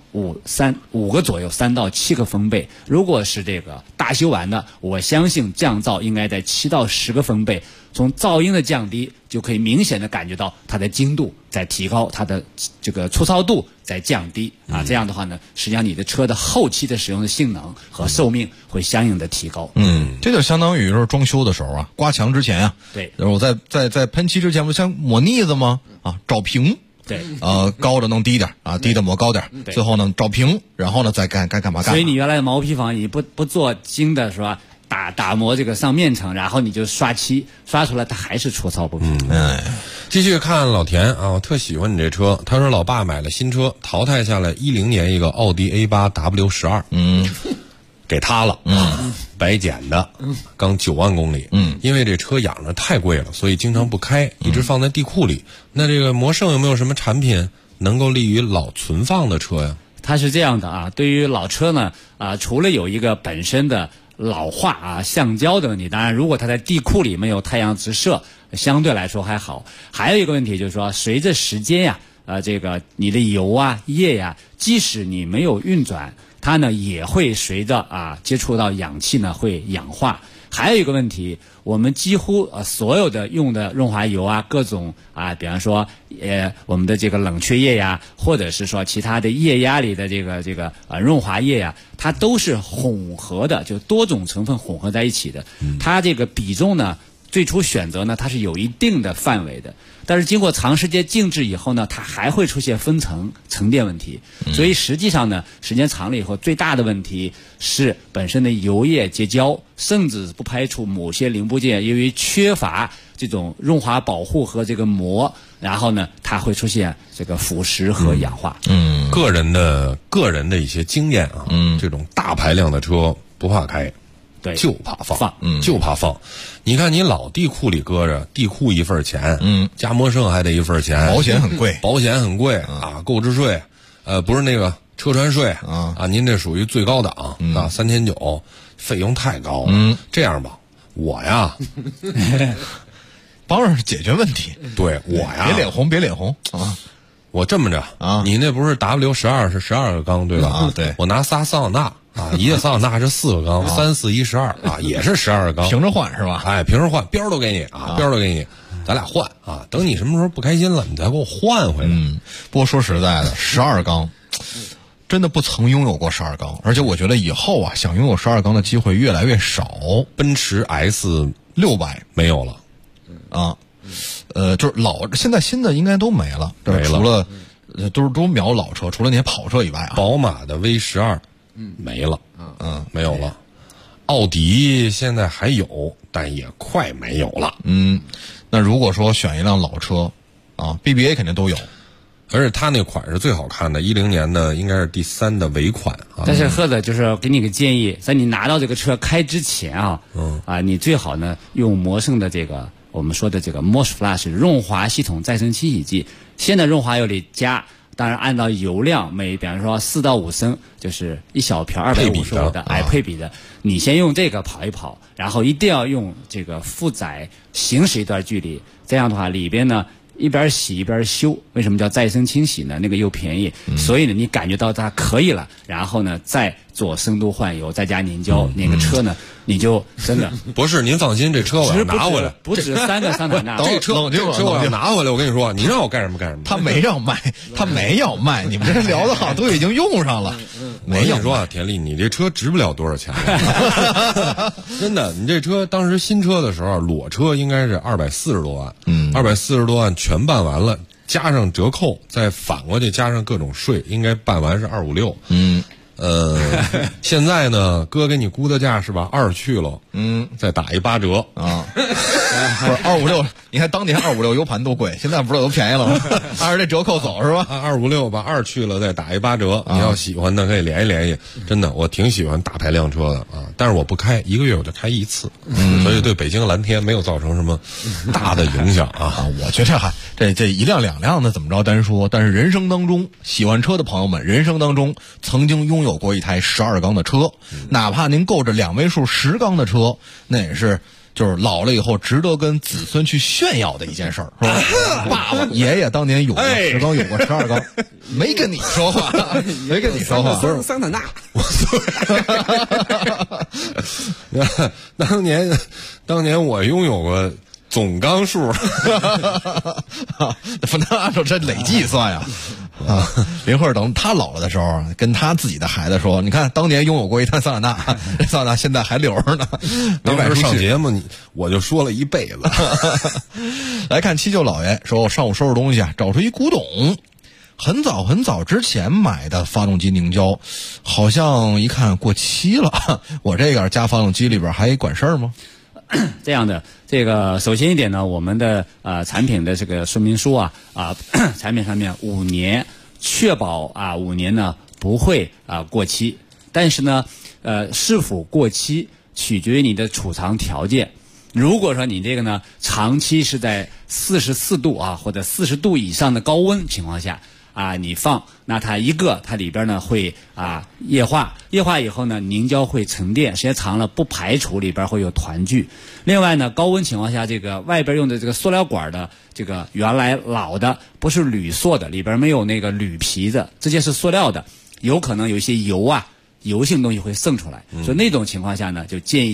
5个左右，3到7个分贝。如果是这个大修完的，我相信降噪应该在7到10个分贝。从噪音的降低，就可以明显的感觉到它的精度在提高，它的这个粗糙度在降低这样的话呢，实际上你的车的后期的使用的性能和寿命会相应的提高。 这就相当于是装修的时候刮墙之前对， 我在喷漆之前不像抹腻子吗？找平。 对， 高的弄低点低的磨高点，最后呢找平，然后呢再干嘛。 所以你原来的毛坯房你不做精的是吧？打磨这个上面层，然后你就刷漆，刷出来它还是粗糙不平。 继续看老田我特喜欢你这车。他说老爸买了新车，淘汰下来10年一个奥迪 A8 W12，给他了，白捡的，刚9万公里，因为这车养着太贵了，所以经常不开，一直放在地库里。那这个魔圣有没有什么产品能够利于老存放的车呀？ 它是这样的对于老车呢除了有一个本身的老化橡胶的问题，当然如果它在地库里没有太阳直射，相对来说还好。还有一个问题就是说，随着时间这个你的油液即使你没有运转，它呢也会随着接触到氧气呢会氧化。 还有一个问题，我们几乎所有的用的润滑油啊，各种啊，比方说我们的这个冷却液呀，或者是说其他的液压里的这个润滑液呀，它都是混合的，就多种成分混合在一起的。它这个比重呢，最初选择呢，它是有一定的范围的。但是经过长时间静置以后呢，它还会出现分层沉淀问题。所以实际上呢，时间长了以后，最大的问题是本身的油液结胶，甚至不排除某些零部件由于缺乏这种润滑保护和这个膜，然后呢，它会出现这个腐蚀和氧化。 个人的一些经验啊，这种大排量的车不怕开。 对， 就怕放，就怕放。你看，你老地库里搁着，地库一份钱，加摩胜还得一份钱， 保险很贵， 啊，购置税，不是那个车船税啊，您这属于最高档啊，3900，费用太高了。这样吧，我呀， 帮着解决问题。 对我呀， 别脸红啊。 我这么着啊，你那不是 W12是12个缸对吧？ 啊，对， 我拿仨桑塔纳啊，一个桑塔纳是4个缸，3、4、1、12啊，也是12个缸， 平着换是吧？ 哎，平着换，标都给你啊，标都给你，咱俩换啊，等你什么时候不开心了，你再给我换回来。 不过说实在的，12缸真的不曾拥有过12缸，而且我觉得以后啊，想拥有12缸的机会越来越少。 奔驰 S600没有了啊。就是现在新的应该都没了，除了都秒老车，除了那些跑车以外啊。 宝马的 V12 没了，没有了。奥迪现在还有，但也快没有了。 那如果说选一辆老车啊 ，BBA 肯定都有， 而且它那款是最好看的，10年的应该是第3的尾款啊。 但是贺子就是给你个建议，在你拿到这个车开之前啊，你最好呢用摩胜的这个。我们说的这个 MOSFLASH 润滑系统再生清洗剂，现在润滑油里加，当然按照油量比方说4到5升，就是一小瓢255的配比的，你先用这个跑一跑，然后一定要用这个负载行驶一段距离，这样的话里边呢一边洗一边修。为什么叫再生清洗呢？那个又便宜，所以呢你感觉到它可以了，然后呢再做深度换油，再加凝胶，那个车呢你就真的不是。您放心，这车我要拿回来， 不止3个桑塔纳， 这车我要拿回来，我跟你说，你让我干什么干什么。 他没要卖，你们这聊的好都已经用上了。 没有说啊，田丽，你这车值不了多少钱，真的。你这车当时新车的时候，裸车应该是240多万，240多万全办完了，加上折扣，再反过去加上各种税，应该办完是256。现在呢，哥给你估的价是吧？2去了，再打一8折啊。不是256，你看当年256 U 盘多贵，现在不是都便宜了吗？按照这折扣走是吧 ？256把2去了，再打一8折。你要喜欢的可以联系联系。真的，我挺喜欢大排量车的啊，但是我不开，1个月我就开1次，所以对北京蓝天没有造成什么大的影响啊。 我觉得这1辆2辆的怎么着单说，但是人生当中喜欢车的朋友们，人生当中曾经拥有过一台12缸的车，哪怕您够着2位数10缸的车，那也是。就是老了以后值得跟子孙去炫耀的一件事儿，是吧？爸爸、爷爷当年有过10缸，有过12缸，没跟你说话，没跟你说话。 桑塔纳， 当年我拥有过总缸数， 不能按照这累计算呀。林慧等他老了的时候，跟他自己的孩子说：“你看，当年拥有过一台桑塔纳，这桑塔纳现在还留着呢。” 当时上节目我就说了一辈子。 来看七舅老爷说：“我上午收拾东西啊，找出一古董，很早之前买的发动机凝胶，好像一看过期了。我这个加发动机里边还管事儿吗？” 这样的，这个首先一点呢，我们的产品的这个说明书产品上面5年，确保5年呢不会过期。但是呢，是否过期取决于你的储藏条件。如果说你这个呢长期是在44度或者40度以上的高温情况下你放，那它里边呢会液化以后呢凝胶会沉淀，时间长了不排除里边会有团聚。另外呢，高温情况下这个外边用的这个塑料管的这个原来老的不是铝塑的，里边没有那个铝皮的，这些是塑料的，有可能有一些油性东西会渗出来，所以那种情况下呢就建议你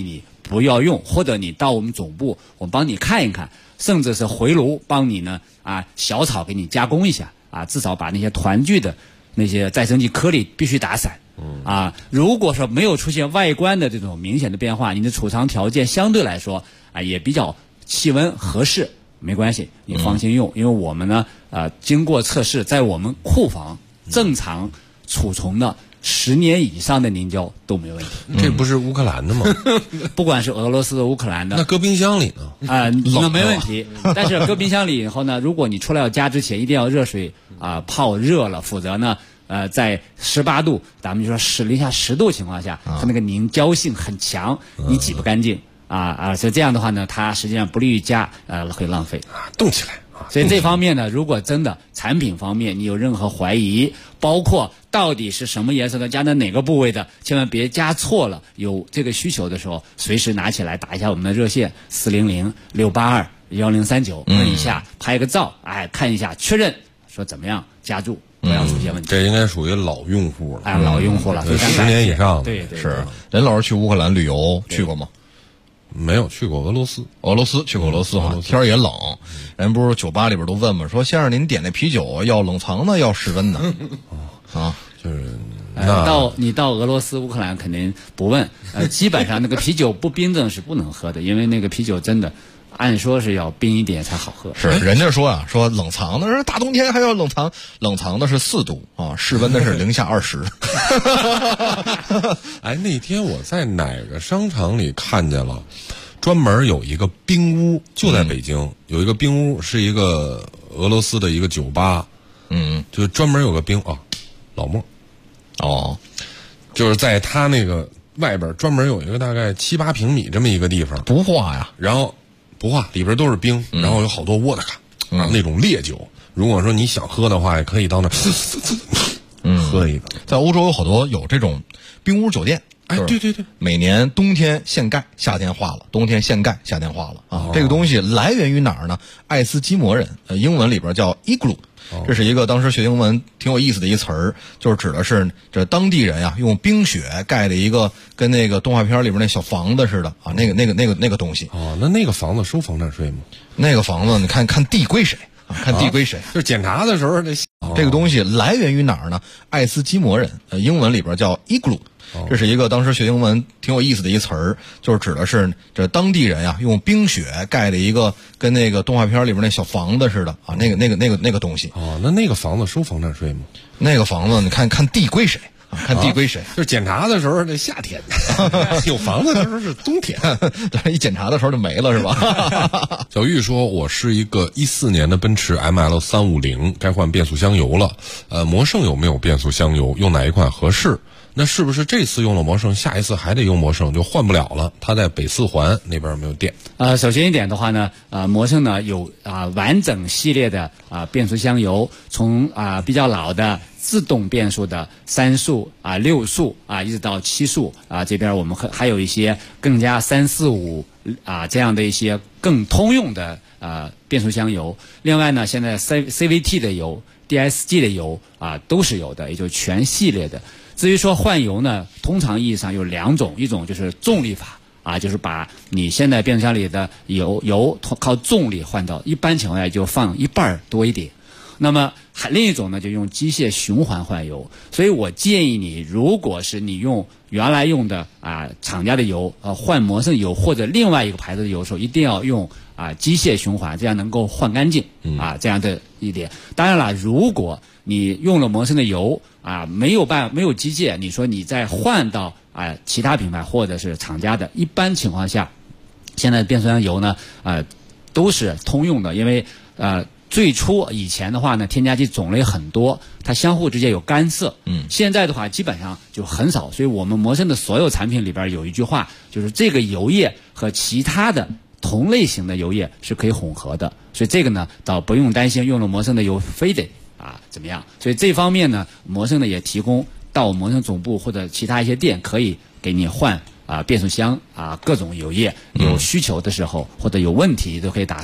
不要用，或者你到我们总部，我们帮你看一看，甚至是回炉帮你呢小草给你加工一下至少把那些团聚的那些再生剂颗粒必须打散。如果说没有出现外观的这种明显的变化，你的储藏条件相对来说也比较气温合适，没关系，你放心用，因为我们呢经过测试，在我们库房正常储存的10年以上的凝胶都没问题。 这不是乌克兰的吗？ 不管是俄罗斯的、乌克兰的， 那搁冰箱里呢？ 那没问题。但是搁冰箱里以后呢，如果你出来要加之前，一定要热水泡热了，否则呢在18度，咱们就说零下10度情况下，它那个凝胶性很强，你挤不干净所以这样的话呢，它实际上不利于加，会浪费。 冻起来。 所以这方面呢，如果真的产品方面你有任何怀疑，包括到底是什么颜色的，加在哪个部位的，千万别加错了。有这个需求的时候，随时拿起来打一下我们的热线400-682-1039，问一下，拍个照，看一下确认，说怎么样加注，不要出现问题。 这应该属于老用户了。 老用户了 ，10年以上的。 对， 是。任老师去乌克兰旅游去过吗？ 没有去过俄罗斯去过俄罗斯哈，天儿也冷，人不是酒吧里边都问嘛，说先生您点那啤酒要冷藏的要室温的就是你到俄罗斯乌克兰肯定不问，基本上那个啤酒不冰镇是不能喝的，因为那个啤酒真的按说是要冰一点才好喝。 是人家说说冷藏的，大冬天还要冷藏，冷藏的是4度室温的是零下20。 那天我在哪个商场里看见了，专门有一个冰屋，就在北京有一个冰屋，是一个俄罗斯的一个酒吧，就专门有个冰老莫，就是在他那个外边专门有一个大概7、8平米这么一个地方， 不化呀， 然后不化，里边都是冰，然后有好多沃德卡那种烈酒。如果说你想喝的话，也可以到那喝一个。 在欧洲有好多有这种冰屋酒店。 对， 每年冬天限盖，夏天化了；冬天限盖，夏天化了这个东西来源于哪儿呢？爱斯基摩人，英文里边叫 igloo。这是一个当时学英文挺有意思的一词儿，就是指的是这当地人用冰雪盖的一个跟那个动画片里边那小房子似的那个东西。 那个房子收房产税吗？ 那个房子你看地归谁？看地归谁？ 就是检查的时候这个东西来源于哪儿呢？爱斯基摩人，英文里边叫 igloo。这是一个当时学英文挺有意思的一词儿，就是指的是这当地人用冰雪盖的一个跟那个动画片里边那小房子似的那个东西。 那个房子收房产税吗？ 那个房子你看地归谁？看地归谁？ 就是检查的时候这夏天，有房子的时候是冬天， 一检查的时候就没了是吧？ 小玉说，我是一个14年的奔驰 ML 350，该换变速箱油了。魔圣有没有变速箱油？用哪一款合适？那是不是这次用了魔圣，下一次还得用魔圣就换不了了？他在北四环那边没有电。 首先一点的话呢，魔圣呢有完整系列的变速箱油，从比较老的自动变速的3速6速一直到7速这边我们还有一些更加3、4、5这样的一些更通用的变速箱油。另外呢，现在 CVT 的油、DSG 的油都是有的，也就全系列的。至于说换油呢，通常意义上有2种，一种就是重力法就是把你现在变速箱里的油靠重力换到，一般情况下就放一半多一点。那么另一种呢，就用机械循环换油。所以我建议你，如果是你用原来用的厂家的油换魔圣油或者另外一个牌子的油的时候，一定要用机械循环，这样能够换干净这样的一点。当然了，如果你用了魔圣的油没有机械，你说你再换到其他品牌或者是厂家的，一般情况下现在变速箱油呢都是通用的，因为最初以前的话呢，添加剂种类很多，它相互之间有干涉。现在的话基本上就很少，所以我们魔圣的所有产品里边有一句话，就是这个油液和其他的同类型的油液是可以混合的，所以这个呢倒不用担心用了魔圣的油非得怎么样。所以这方面呢，魔圣呢也提供到魔圣总部或者其他一些店可以给你换变速箱各种油液，有需求的时候或者有问题都可以打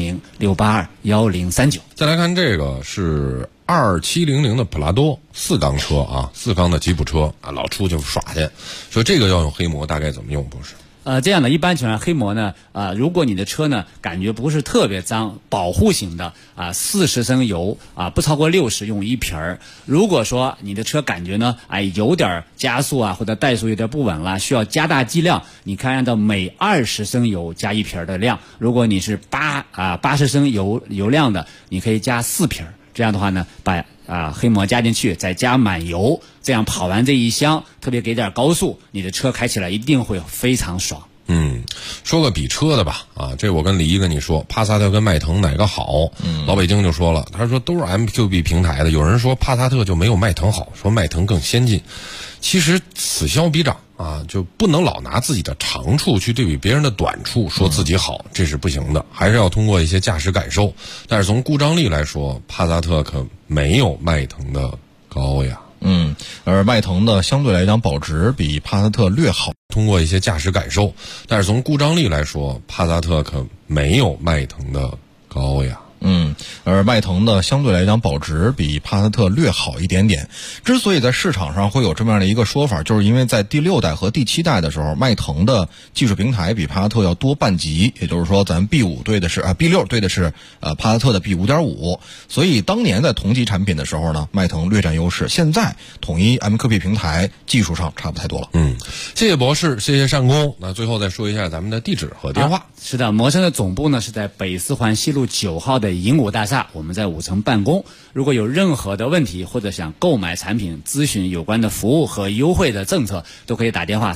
400-682-1039。 再来看这个是2700的普拉多4缸车4缸的吉普车老出去耍去，说这个要用黑膜大概怎么用？不是这样的一般情况下，黑膜呢，如果你的车呢感觉不是特别脏，保护型的40升油不超过60用1瓶儿。如果说你的车感觉呢，有点加速或者怠速有点不稳了，需要加大剂量，你可以按照每20升油加1瓶儿的量。如果你是80升油量的，你可以加4瓶儿。这样的话呢，把黑膜加进去，再加满油，这样跑完这一箱，特别给点高速，你的车开起来一定会非常爽。 说个比车的吧，这我跟李一跟你说，帕萨特跟迈腾哪个好？老北京就说了，他说都是 MQB 平台的，有人说帕萨特就没有迈腾好，说迈腾更先进。其实此消彼长就不能老拿自己的长处去对比别人的短处，说自己好，这是不行的，还是要通过一些驾驶感受。但是从故障率来说，帕萨特可没有迈腾的高呀。 而迈腾的相对来讲保值比帕萨特略好， 通过一些驾驶感受，但是从故障率来说，帕萨特可没有迈腾的高呀。 而迈腾的相对来讲保值比帕萨特略好一点点。之所以在市场上会有这么样的一个说法，就是因为在第6代和第7代的时候，迈腾的技术平台比帕萨特要多半级，也就是说咱 B5 对的是B6 对的是帕萨特的 B5.5， 所以当年在同级产品的时候呢，迈腾略占优势。现在统一 MQB 平台技术上差不太多了。 谢谢博士，谢谢单工。那最后再说一下咱们的地址和电话。 是的，摩生的总部呢是在北四环西路9号的银武大厦，我们在5层办公。如果有任何的问题或者想购买产品、咨询有关的服务和优惠的政策，都可以打电话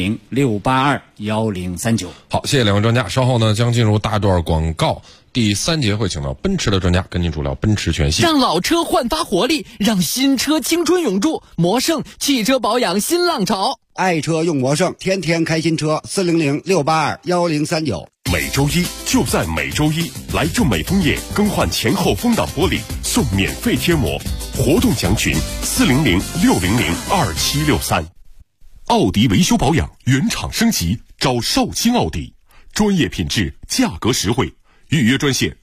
400-682-1039。 好，谢谢两位专家。稍后呢将进入大段广告，第3节会请到奔驰的专家跟您主聊奔驰全系。 让老车焕发活力，让新车青春永驻。魔盛汽车保养新浪潮， 爱车用魔盛，天天开新车。400-682-1039。 每周一就在每周一，来正美枫叶更换前后风挡玻璃，送免费贴膜。活动详询400-600-2763。奥迪维修保养原厂升级，找绍兴奥迪，专业品质，价格实惠。预约专线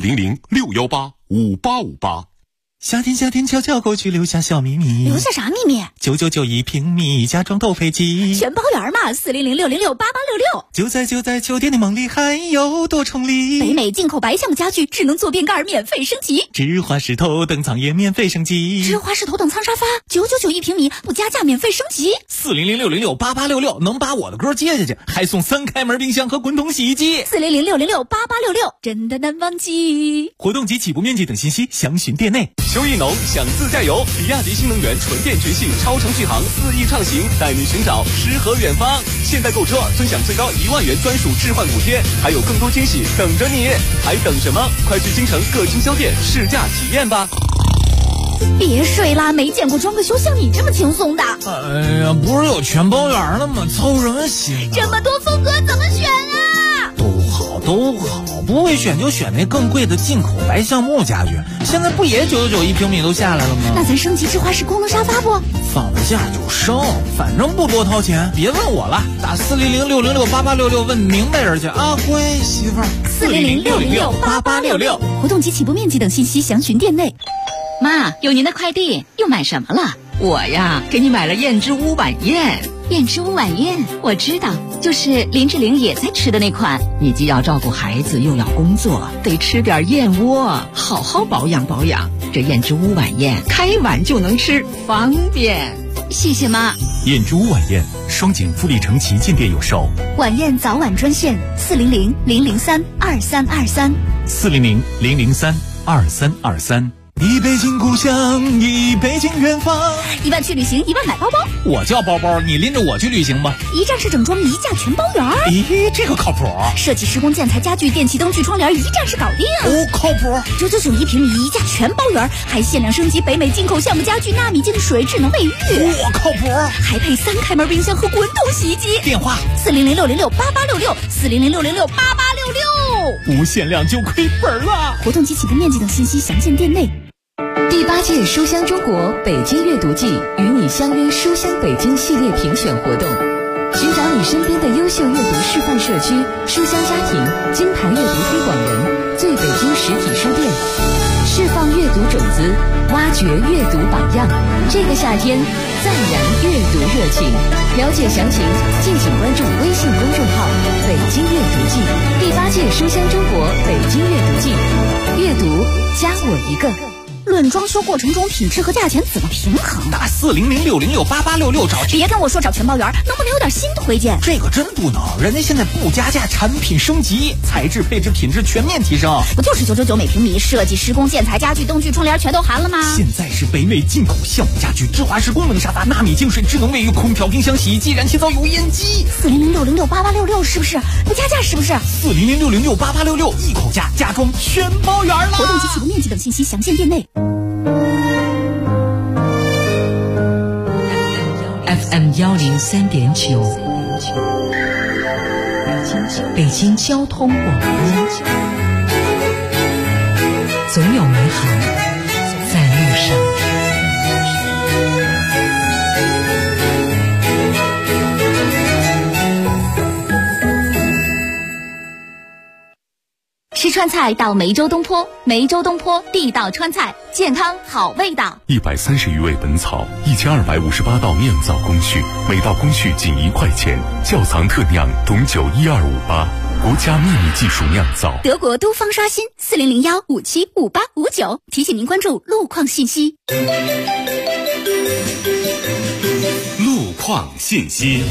400-618-5858。 夏天悄悄过去，留下小秘密。 留下啥秘密 ？9991平米，家装斗飞机， 全包圆嘛！400-606-8866。 就在秋天的梦里，还有多重礼。 北美进口白橡木家具，智能坐便盖免费升级， 芝华士头等舱也免费升级， 芝华士头等舱沙发9991平米，不加价免费升级。 400-606-8866，能把我的歌接下去，还送3开门冰箱和滚筒洗衣机。 400-606-8866，真的难忘记。 活动及起步面积等信息详询店内。 秋意浓，想自驾游，比亚迪新能源纯电全系超程续航4亿畅行，带你寻找诗和远方。现在购车尊享最高1万元专属置换补贴，还有更多惊喜等着你，还等什么？快去京城各经销店试驾体验吧。 别睡啦，没见过装个修像你这么轻松的。 哎呀，不是有全包圆了吗？操什么心？ 这么多风格怎么选啊？ 都好，不会选就选那更贵的进口白橡木家具，现在不也991平米都下来了吗？ 那咱升级芝华士功能沙发不？ 放了假就升，反正不多掏钱，别问我了，打400-606-8866问明白人去啊，乖媳妇儿。 400-606-8866，活动及起步面积等信息详询店内。 妈，有您的快递，又买什么了？我呀，给你买了燕之屋晚宴。燕之屋晚宴，我知道，就是林志玲也在吃的那款。你既要照顾孩子，又要工作，得吃点燕窝，好好保养保养。这燕之屋晚宴，开碗就能吃，方便。谢谢妈。 燕之屋晚宴，双井富力城旗舰店有售。 晚宴早晚专线400-003-2323。 400-003-2323。一北京故乡，一北京远方。 1万去旅行，1万买包包。 我叫包包，你拎着我去旅行吧。 一站式整装，一价全包圆。 咦，这个靠谱。 设计施工建材家具电器灯具窗帘，一站式搞定。 哦，靠谱。 9991平米，一价全包圆，还限量升级北美进口橡木家具、纳米净水、智能卫浴。 我靠谱。 还配3开门冰箱和滚筒洗衣机。 电话 400-606-8866 400-606-8866。 无限量就亏本了。 活动及起步面积等信息详见店内。 第8届书香中国北京阅读季与你相约书香北京系列评选活动，寻找你身边的优秀阅读示范社区、书香家庭、金牌阅读推广人、最北京实体书店，释放阅读种子，挖掘阅读榜样。这个夏天，赞燃阅读热情。了解详情，敬请关注微信公众号书香中国北京阅读季，阅读加我一个。 论装修过程中品质和价钱怎么平衡？ 打4006068866找。 别跟我说找全包圆，能不能有点新推荐？ 这个真不能，人家现在不加价，产品升级，材质、配置、品质全面提升。 不就是999每平米，设计、施工、建材、家具、灯具、窗帘全都含了吗？ 现在是北美进口项目家具，智华式功能沙发、纳米净水、智能卫浴、空调、冰箱、洗衣机、燃气灶、油烟机。 4006068866是不是？不加价是不是 ？4006068866一口价，家装全包圆了。 活动及启动面积等信息详见店内。 FM 103.9，北京交通广播，总有美好在路上。 吃川菜到梅州东坡，梅州东坡地道川菜，健康好味道。 130余味本草，1258道酿造工序，每道工序仅1块钱。窖藏特酿董酒12588，国家秘密技术酿造。 德国都方刷新4001575859，提醒您关注路况信息。 路况信息。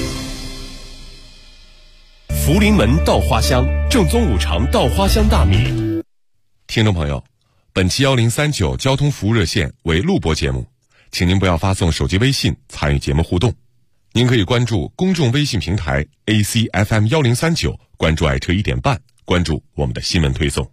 福临门稻花香，正宗五常稻花香大米。 听众朋友，本期1039交通服务热线为录播节目，请您不要发送手机微信参与节目互动。您可以关注公众微信平台 ACFM 1039，关注爱车1点半，关注我们的新闻推送。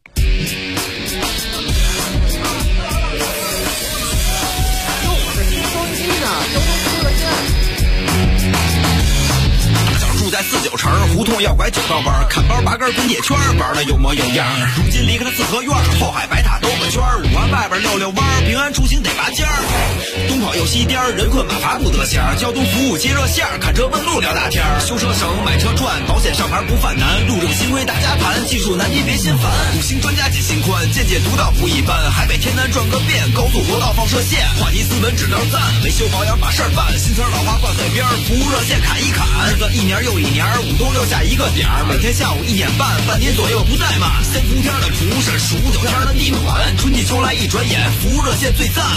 住在49城，胡同要拐9道弯，看包拔根滚铁圈，玩的有模有样。如今离开了四合院，后海白塔兜个圈，5环外边溜弯，平安出行得拔尖儿。东跑右西颠，人困马乏不得闲。交通服务接热线，看车问路聊大天。修车省，买车赚，保险上牌不犯难。路政新规大家盘，技术难题别心烦。5星专家解心宽，见解独到不一般。海北天南转个遍，高速国道放射线，话题斯文质量赞，维修保养把事儿办。新词老话挂嘴边，服务热线砍一砍。日子一年又一年，5都留下一个点儿。每天下午1点半，半年左右不怠慢。先伏天的厨师，15、9天的地暖，春季秋来一转眼，服务热线最赞。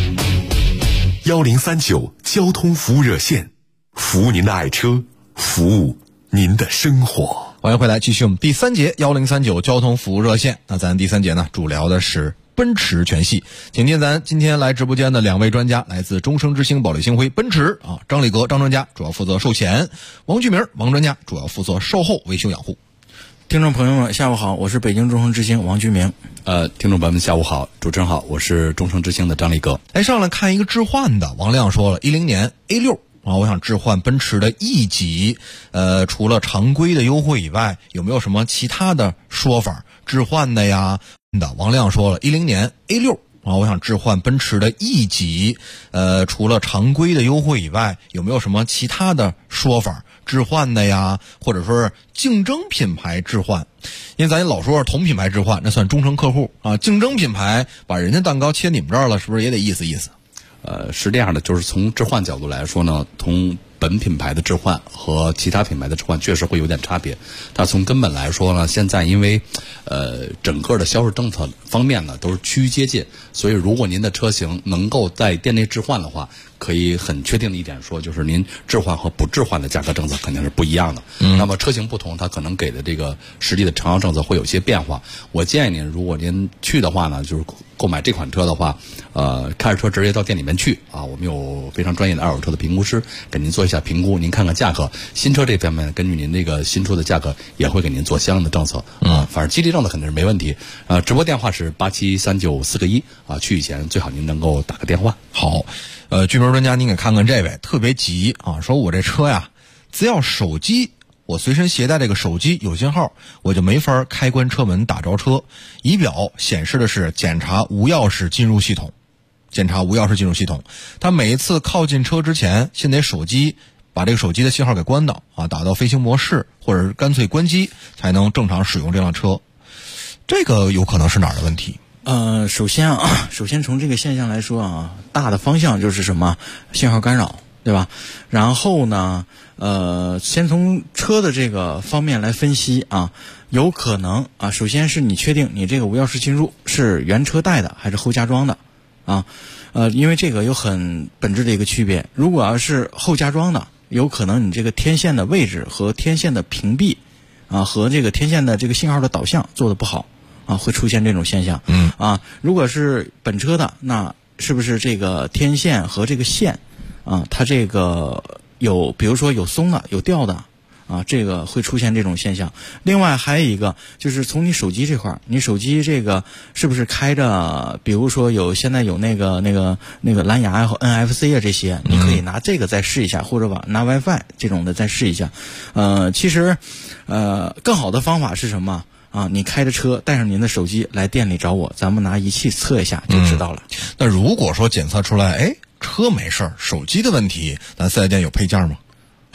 1039交通服务热线，服务您的爱车，服务您的生活。 欢迎回来，继续我们第3节1039交通服务热线。那咱第3节呢，主聊的是奔驰全系，请听咱今天来直播间的2位专家，来自终生之星、保利星辉奔驰张立格张专家主要负责售前，王巨明王专家主要负责售后维修养护。 听众朋友们下午好，我是北京终生之星王巨明。 听众朋友们下午好，主持人好，我是终生之星的张立格。 上来看一个置换的，王亮说了，10年 A6我想置换奔驰的 E 级，除了常规的优惠以外，有没有什么其他的说法置换的呀？王亮说了，10年 A6我想置换奔驰的 E 级，除了常规的优惠以外，有没有什么其他的说法置换的呀？或者说是竞争品牌置换？因为咱老说同品牌置换，那算忠诚客户啊。竞争品牌把人家蛋糕切你们这儿了，是不是也得意思意思？ 是这样的，就是从置换角度来说呢，从本品牌的置换和其他品牌的置换确实会有点差别。但从根本来说呢，现在因为整个的销售政策方面呢都是趋于接近，所以如果您的车型能够在店内置换的话，可以很确定的一点说，就是您置换和不置换的价格政策肯定是不一样的。那么车型不同，它可能给的这个实际的长销政策会有些变化。我建议您，如果您去的话呢，就是购买这款车的话，开着车直接到店里面去啊，我们有非常专业的二手车的评估师给您做一下评估，您看看价格。新车这方面根据您这个新出的价格也会给您做相应的政策啊，反正激励政策肯定是没问题。直播电话是8739-4个1啊，去以前最好您能够打个电话。 好。巨门专家，您给看看这位特别急啊，说我这车呀，只要手机，我随身携带这个手机有信号，我就没法开关车门打着车。仪表显示的是检查无钥匙进入系统，他每一次靠近车之前，先得把这个手机的信号给关到啊，打到飞行模式，或者是干脆关机，才能正常使用这辆车。这个有可能是哪儿的问题？ 首先从这个现象来说啊，大的方向就是什么？信号干扰对吧？然后呢，先从车的这个方面来分析啊，有可能啊，首先是你确定你这个无钥匙进入是原车带的还是后加装的啊？因为这个有很本质的一个区别。如果要是后加装的，有可能你这个天线的位置和天线的屏蔽啊，和这个天线的这个信号的导向做得不好啊，会出现这种现象。如果是本车的，那是不是这个天线和这个线啊，它这个有，比如说有松的，有掉的啊，这个会出现这种现象。另外还有一个就是从你手机这块，你手机这个是不是开着，比如说现在有那个蓝牙和 NFC 啊这些，你可以拿这个再试一下，或者拿 WiFi 这种的再试一下。其实更好的方法是什么啊？你开着车带上您的手机来店里找我，咱们拿仪器测一下就知道了。 那如果说检测出来，哎，车没事儿，手机的问题，咱4S店有配件吗？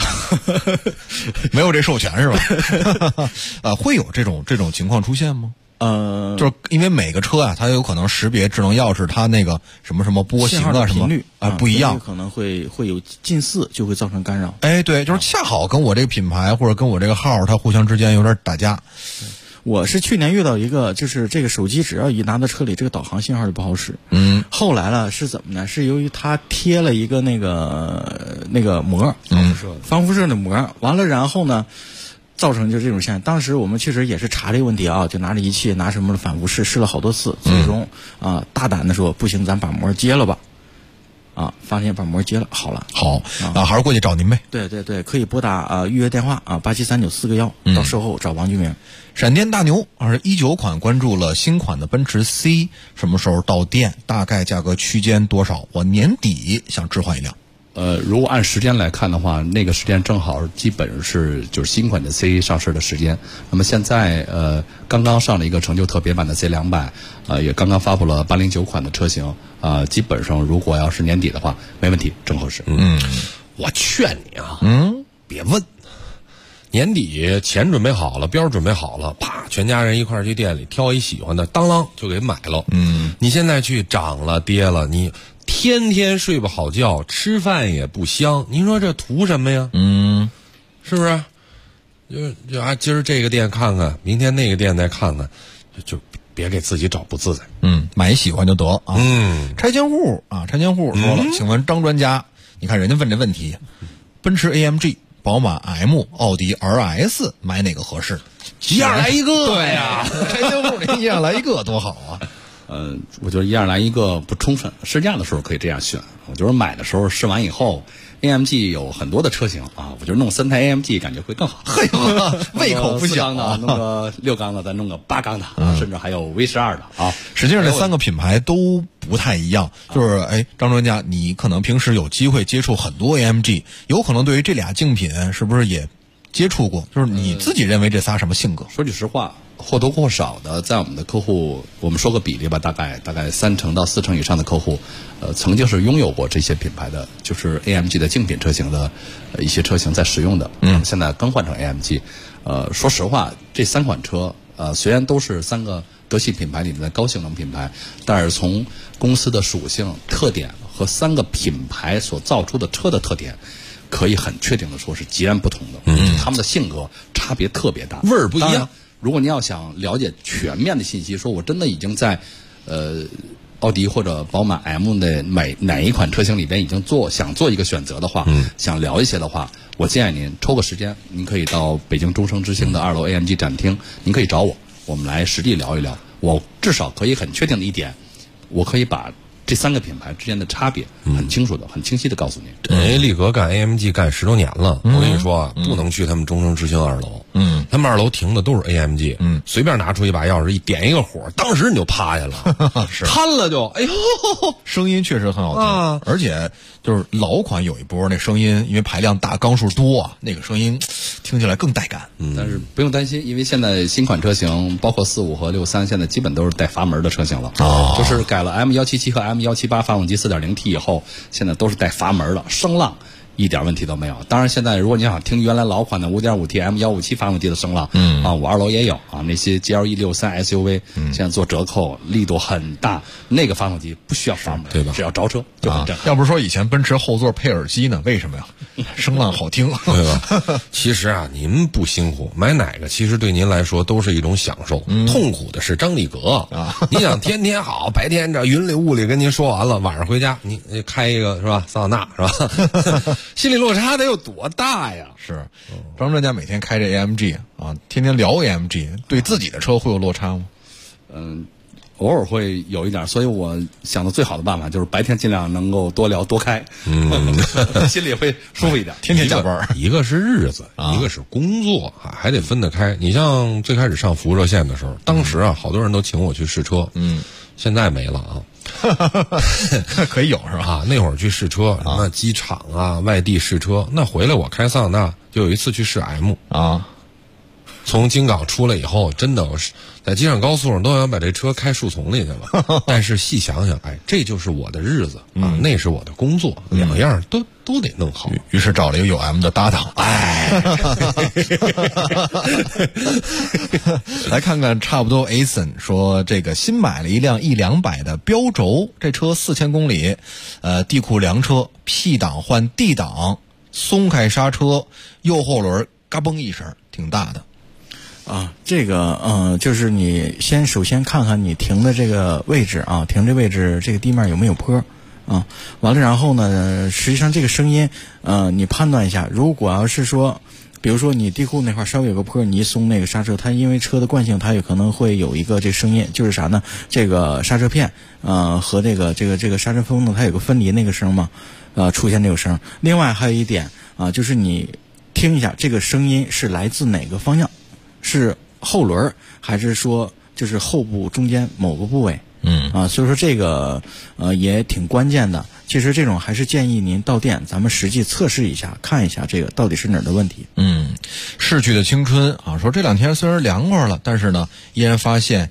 没有这授权是吧？会有这种情况出现吗？就是因为每个车啊，它有可能识别智能钥匙，它那个什么波形啊什么频率不一样， 可能会有近似，就会造成干扰。 哎，对，就是恰好跟我这个品牌或者跟我这个号，它互相之间有点打架。 我是去年遇到一个，就是这个手机只要一拿到车里，这个导航信号就不好使。后来了是怎么呢？是由于它贴了一个那个膜，防辐射的膜，完了然后呢，造成就这种现象。当时我们确实也是查这个问题啊，就拿着仪器拿什么的反复试了好多次，最终大胆的说不行，咱把膜接了吧。发现把膜接了，好了， 好还是过去找您呗。 对，可以拨打预约电话873941，到售后找王俊明。 闪电大牛19款关注了新款的奔驰 C， 什么时候到店？大概价格区间多少？我年底想置换一辆。 如果按时间来看的话，那个时间正好基本是就是新款的 C 上市的时间。那么现在刚刚上了一个成就特别版的 C200，也刚刚发布了809款的车型，基本上如果要是年底的话，没问题，正合适。 我劝你啊，别问。年底钱准备好了，标准备好了，啪，全家人一块儿去店里挑一喜欢的，当啷就给买了。你现在去涨了跌了，你天天睡不好觉，吃饭也不香，您说这图什么呀？是不是？就今儿这个店看看，明天那个店再看看，就别给自己找不自在。 买喜欢就得啊。拆迁户说了，请问张专家，你看人家问这问题，奔驰 AMG、宝马 M、奥迪 RS 买哪个合适？ 一样来一个。 对呀，拆迁户这一样来一个多好啊。 我觉得一样来一个不充分，试驾的时候可以这样选。我觉得买的时候试完以后 ，AMG 有很多的车型啊，我觉得弄3台 AMG 感觉会更好。 嘿呦，胃口不小啊！弄个6缸的，再弄个8缸的，甚至还有 V12的啊。 实际上这3个品牌都不太一样。就是张专家，你可能平时有机会接触很多 AMG， 有可能对于这俩竞品是不是也接触过？就是你自己认为这仨什么性格？ 说句实话，或多或少的，在我们的客户，我们说个比例吧，大概3成到4成以上的客户，曾经是拥有过这些品牌的，就是 AMG 的竞品车型的一些车型在使用的。现在更换成 AMG。说实话，这3款车，虽然都是3个德系品牌里面的高性能品牌，但是从公司的属性特点和3个品牌所造出的车的特点，可以很确定的说是截然不同的。他们的性格差别特别大， 味儿不一样。 如果你要想了解全面的信息，说我真的已经在奥迪或者宝马 M 的哪一款车型里边已经想做一个选择的话，想聊一些的话，我建议您抽个时间，您可以到北京中升之星的2楼 AMG 展厅，您可以找我们来实地聊一聊。我至少可以很确定的一点，我可以把这3个品牌之间的差别很清楚的、很清晰的告诉您。 力格干 AMG 干10多年了，我跟你说啊，不能去他们中升之星2楼。他们2楼停的都是 AMG，随便拿出一把钥匙一点一个火，当时你就趴下了， 是瘫了就，哎呦， 声音确实很好听，而且就是老款有一波那声音，因为排量大、缸数多啊，那个声音听起来更带感。 但是不用担心，因为现在新款车型，包括45和63，现在基本都是带阀门的车型了，就是改了 M177和M178发动机 4.0T 以后，现在都是带阀门的，声浪一点问题都没有。当然，现在如果你想听原来老款的 5.5T M157 发动机的声浪，我2楼也有啊，那些 GL163 SUV，现在做折扣力度很大，那个发动机不需要发动， 对吧？ 只要着车就很正。 要不是说以前奔驰后座配耳机呢，为什么呀？声浪好听， 对吧？其实啊，您不辛苦，买哪个其实对您来说都是一种享受。痛苦的是张力格啊！你想天天好，白天这云里雾里跟您说完了，晚上回家你开一个是吧？桑塔纳是吧？心理落差得有多大呀？ 是，张专家每天开着 AMG 啊，天天聊 AMG， 对自己的车会有落差吗？ 偶尔会有一点，所以我想的最好的办法就是白天尽量能够多聊多开，心里会舒服一点。 天天加班， 一个是日子，一个是工作，还得分得开。你像最开始上福热线的时候，当时啊，好多人都请我去试车，现在没了啊。 可以有是吧？ 那会儿去试车，那机场啊，外地试车，那回来我开桑塔纳，就有一次去试 M 啊。从京港出来以后，真的我是在机场高速上都想把这车开树丛里去了。但是细想想，这就是我的日子啊，那是我的工作，两样都得弄好。 于是找了一个有 M 的搭档。来看看差不多 Ason 说，这个新买了一辆E200的标轴，这车4000公里，地库凉车 P 档换 D 档，松开刹车，右后轮嘎嘣一声，挺大的。 这个就是你首先看看你停的这个位置啊，停这位置这个地面有没有坡啊？完了，然后呢，实际上这个声音，你判断一下，如果要是说，比如说你地库那块稍微有个坡，你一松那个刹车，它因为车的惯性，它有可能会有一个这声音，就是啥呢？这个刹车片和这个刹车风呢，它有个分离那个声嘛，出现这个声。另外还有一点就是你听一下这个声音是来自哪个方向。是后轮还是说就是后部中间某个部位？所以说这个也挺关键的。其实这种还是建议您到店，咱们实际测试一下，看一下这个到底是哪儿的问题。 逝去的青春啊，说这两天虽然凉快了，但是呢，依然发现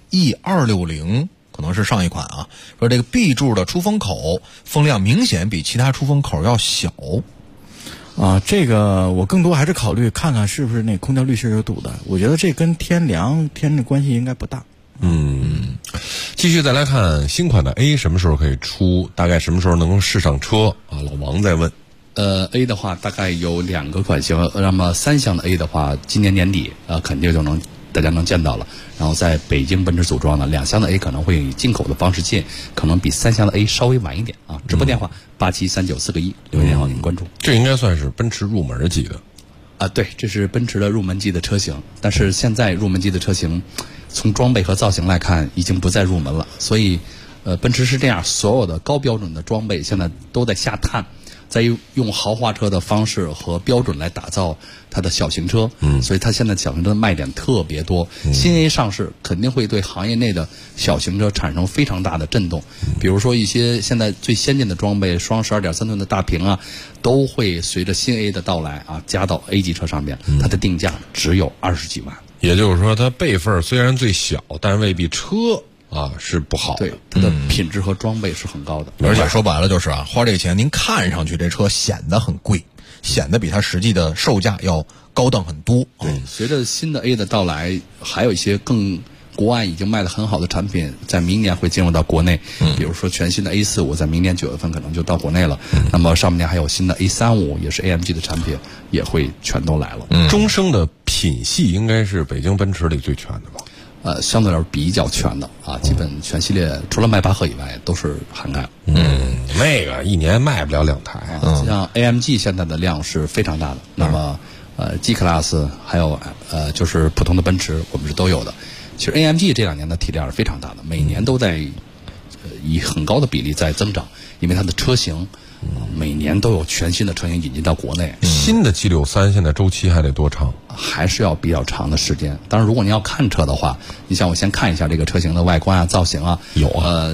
E260可能是上一款啊，说这个 B 柱的出风口风量明显比其他出风口要小。 这个我更多还是考虑看看是不是那空调滤芯有堵的。我觉得这跟天凉天的关系应该不大。 继续再来看新款的 A 什么时候可以出，大概什么时候能够试上车啊？老王在问。 A 的话大概有2个款型，那么3厢的 A 的话，今年年底肯定就能大家能见到了。然后在北京奔驰组装的2厢的 A 可能会以进口的方式进，可能比3厢的 A 稍微晚一点啊。直播电话873941，留言电话您关注。 这应该算是奔驰入门级的对，这是奔驰的入门级的车型。但是现在入门级的车型，从装备和造型来看，已经不再入门了。所以，奔驰是这样，所有的高标准的装备现在都在下探。在用豪华车的方式和标准来打造它的小型车，所以它现在小型车的卖点特别多。新 A 上市肯定会对行业内的小型车产生非常大的震动。比如说一些现在最先进的装备，双12.3寸的大屏啊，都会随着新 A 的到来加到 A 级车上面，它的定价只有20几万。 也就是说，它辈分虽然最小，但未必车是不好的。 对，它的品质和装备是很高的。 而且说白了就是花这个钱，您看上去这车显得很贵，显得比它实际的售价要高档很多。 对，随着新的 A 的到来，还有一些国外已经卖得很好的产品，在明年会进入到国内。比如说全新的 A45，在明年9月份可能就到国内了。那么上半年还有新的 A35，也是 AMG 的产品，也会全都来了。 终生的品系应该是北京奔驰里最全的吧？ 相对来说比较全的基本全系列除了迈巴赫以外都是涵盖。 那个一年卖不了2台。 像 AMG 现在的量是非常大的。那么G Class 还有就是普通的奔驰，我们是都有的。其实 AMG 这2年的体量是非常大的，每年都在以很高的比例在增长，因为它的车型每年都有全新的车型引进到国内。 新的 G63现在周期还得多长？ 还是要比较长的时间。当然，如果您要看车的话，你像我先看一下这个车型的外观造型有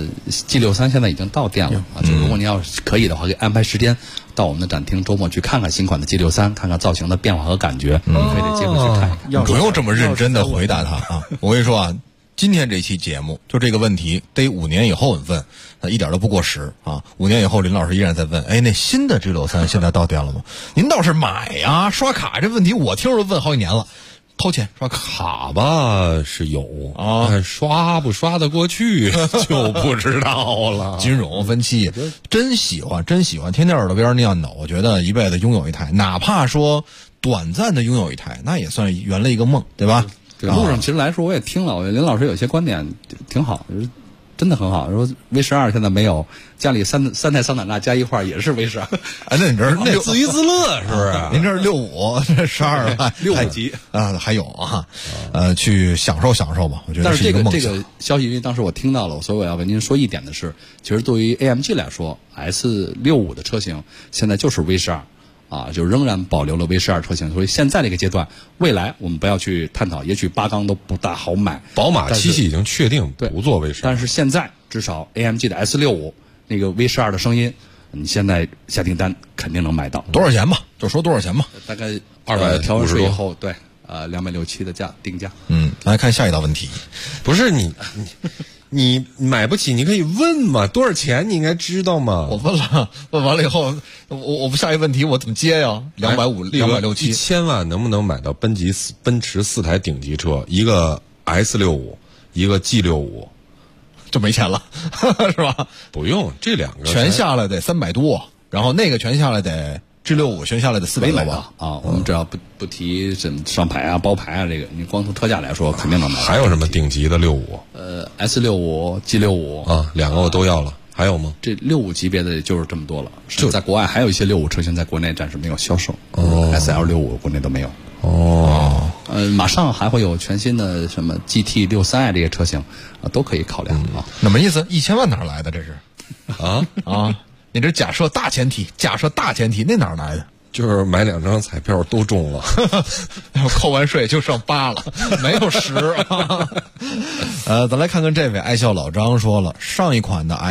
G63现在已经到店了就如果您要可以的话，可以安排时间到我们的展厅，周末去看看新款的 G63，看看造型的变化和感觉。可以得接回去看一看。 不用这么认真的回答他我跟你说今天这期节目就这个问题，得5年以后问，一点都不过时啊！5年以后，林老师依然在问，哎，那新的 G63现在到店了吗？您倒是买呀，刷卡这问题我听着问好几年了。掏钱刷卡吧是有啊，但刷不刷得过去就不知道了。 金融分期真喜欢，天天耳朵边念叨，我觉得一辈子拥有一台，哪怕说短暂的拥有一台，那也算圆了一个梦，对吧？ 这路上其实来说，我也听了，我林老师有些观点挺好，真的很好。说 V12现在没有，家里三台桑塔纳加一块也是 V12。 哎，那你这那自娱自乐是不是？ 您这是65，这12万 65级啊，还有啊，去享受享受吧。我觉得但是一个梦想。 这个消息，因为当时我听到了，所以我要跟您说一点的是，其实对于 AMG 来说 ，S65 的车型现在就是 V12。啊，就仍然保留了 V12 车型，所以现在这个阶段，未来我们不要去探讨，也许8缸都不大好买。 宝马7系已经确定不做 V12， 但是现在至少 AMG 的 S65 那个 V12 的声音，你现在下订单肯定能买到。 多少钱吧？就说多少钱吧。 大概 250 调完税以后，对，267的定价。 来看下一道问题， 不是你买不起，你可以问嘛，多少钱你应该知道嘛。 我问了，问完了以后，我不下一问题我怎么接呀？250、267， 1000万能不能买到奔驰4台顶级车？一个 S65，一个 G65， 就没钱了，是吧？ 不用，这两个全下来得300多，然后那个全下来得。G65全下来的400多吧啊，我们只要不提什么上牌啊、包牌啊，这个你光从特价来说肯定能买。 还有什么顶级的65 ？S65、G65 啊，两个我都要了。还有吗？ 这65级别的就是这么多了。就在国外还有一些65车型在国内暂时没有销售。SL65国内都没有。马上还会有全新的什么 GT63这些车型啊，都可以考量啊。 那么意思1000万哪来的？这是啊。你这假设大前提，那哪儿来的？ 就是买2张彩票都中了， 扣完税就剩8了，没有10。咱来看看这位爱笑老张说了，上一款的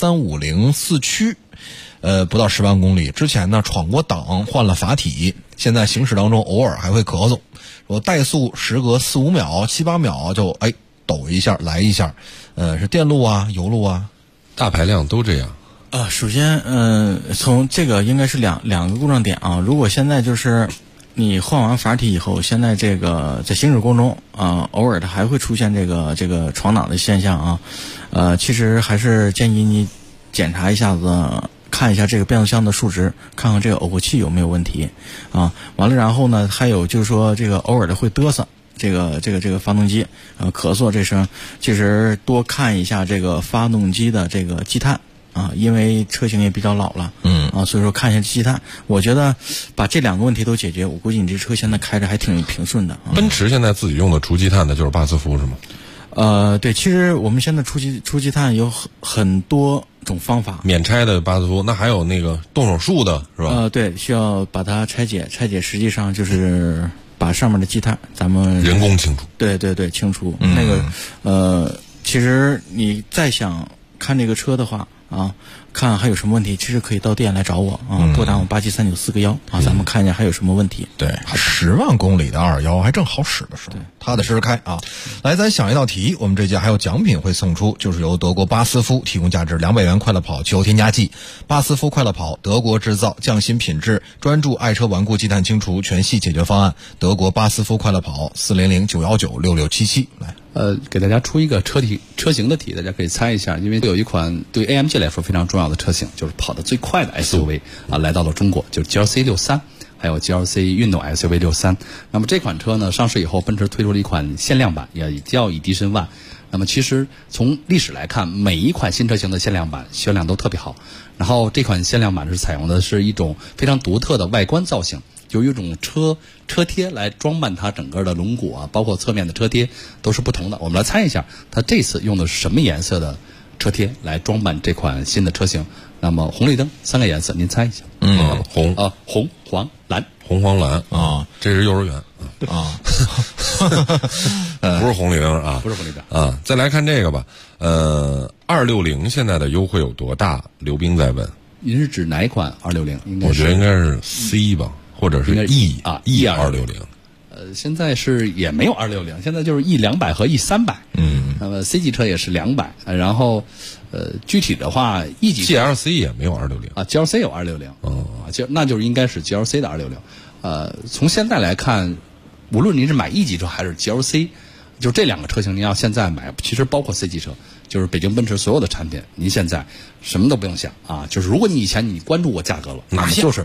S350四驱，不到10万公里，之前呢闯过档，换了阀体，现在行驶当中偶尔还会咳嗽，说怠速时隔4、5秒、7、8秒就抖一下来一下，是电路啊、油路啊， 大排量都这样。 首先，从这个应该是两个故障点啊。如果现在就是你换完阀体以后，现在这个在行驶过程中偶尔它还会出现这个闯档的现象啊。其实还是建议你检查一下子，看一下这个变速箱的数值，看看这个耦合器有没有问题啊。完了，然后呢，还有就是说这个偶尔的会嘚瑟。这个发动机咳嗽这声，其实多看一下这个发动机的这个积碳。因为车型也比较老了，所以说看一下积碳，我觉得把这2个问题都解决，我估计你这车现在开着还挺平顺的。 奔驰现在自己用的除积碳的就是巴斯夫是吗？ 对，其实我们现在除积碳有很多种方法。 免拆的巴斯夫，那还有那个动手术的是吧？ 对，需要把它拆解，实际上就是把上面的积碳咱们人工清除。 对，清除。那个其实你再想看这个车的话。看还有什么问题，其实可以到店来找我拨打我873941咱们看一下还有什么问题。 对，10万公里的221还正好使的时候，踏踏实实开啊！来，咱想一道题，我们这届还有奖品会送出，就是由德国巴斯夫提供价值200元快乐跑汽油添加剂，巴斯夫快乐跑，德国制造，匠心品质，专注爱车顽固积碳清除全系解决方案，德国巴斯夫快乐跑400-919-6677来。 给大家出一个车型的题，大家可以猜一下，因为有一款对 AMG 来说非常重要的车型，就是跑得最快的 SUV 来到了中国，就是 GLC 63，还有 GLC 运动 SUV 63。那么这款车呢上市以后，奔驰推出了一款限量版，也叫 Edition One。那么其实从历史来看，每一款新车型的限量版销量都特别好。然后这款限量版是采用的是一种非常独特的外观造型。就有一种车贴来装扮它整个的轮毂啊，包括侧面的车贴都是不同的。我们来猜一下，它这次用的是什么颜色的车贴来装扮这款新的车型？那么红绿灯3个颜色，您猜一下？红、黄、蓝。 红、黄、蓝啊，这是幼儿园啊，不是红绿灯啊， 不是红绿灯啊。再来看这个吧，260现在的优惠有多大？刘冰在问， 您是指哪一款260？ 我觉得应该是 C 吧。或者是 E 260， 现在是也没有260，现在就是 E200 和 E300。那么 C 级车也是200，然后具体的话 E 级 GLC 也没有260 啊 ，GLC 有260那就是应该是 GLC 的260。从现在来看，无论您是买 E 级车还是 GLC， 就这2个车型，您要现在买，其实包括 C 级车，就是北京奔驰所有的产品，您现在什么都不用想啊。就是如果你以前你关注过价格了，那么就是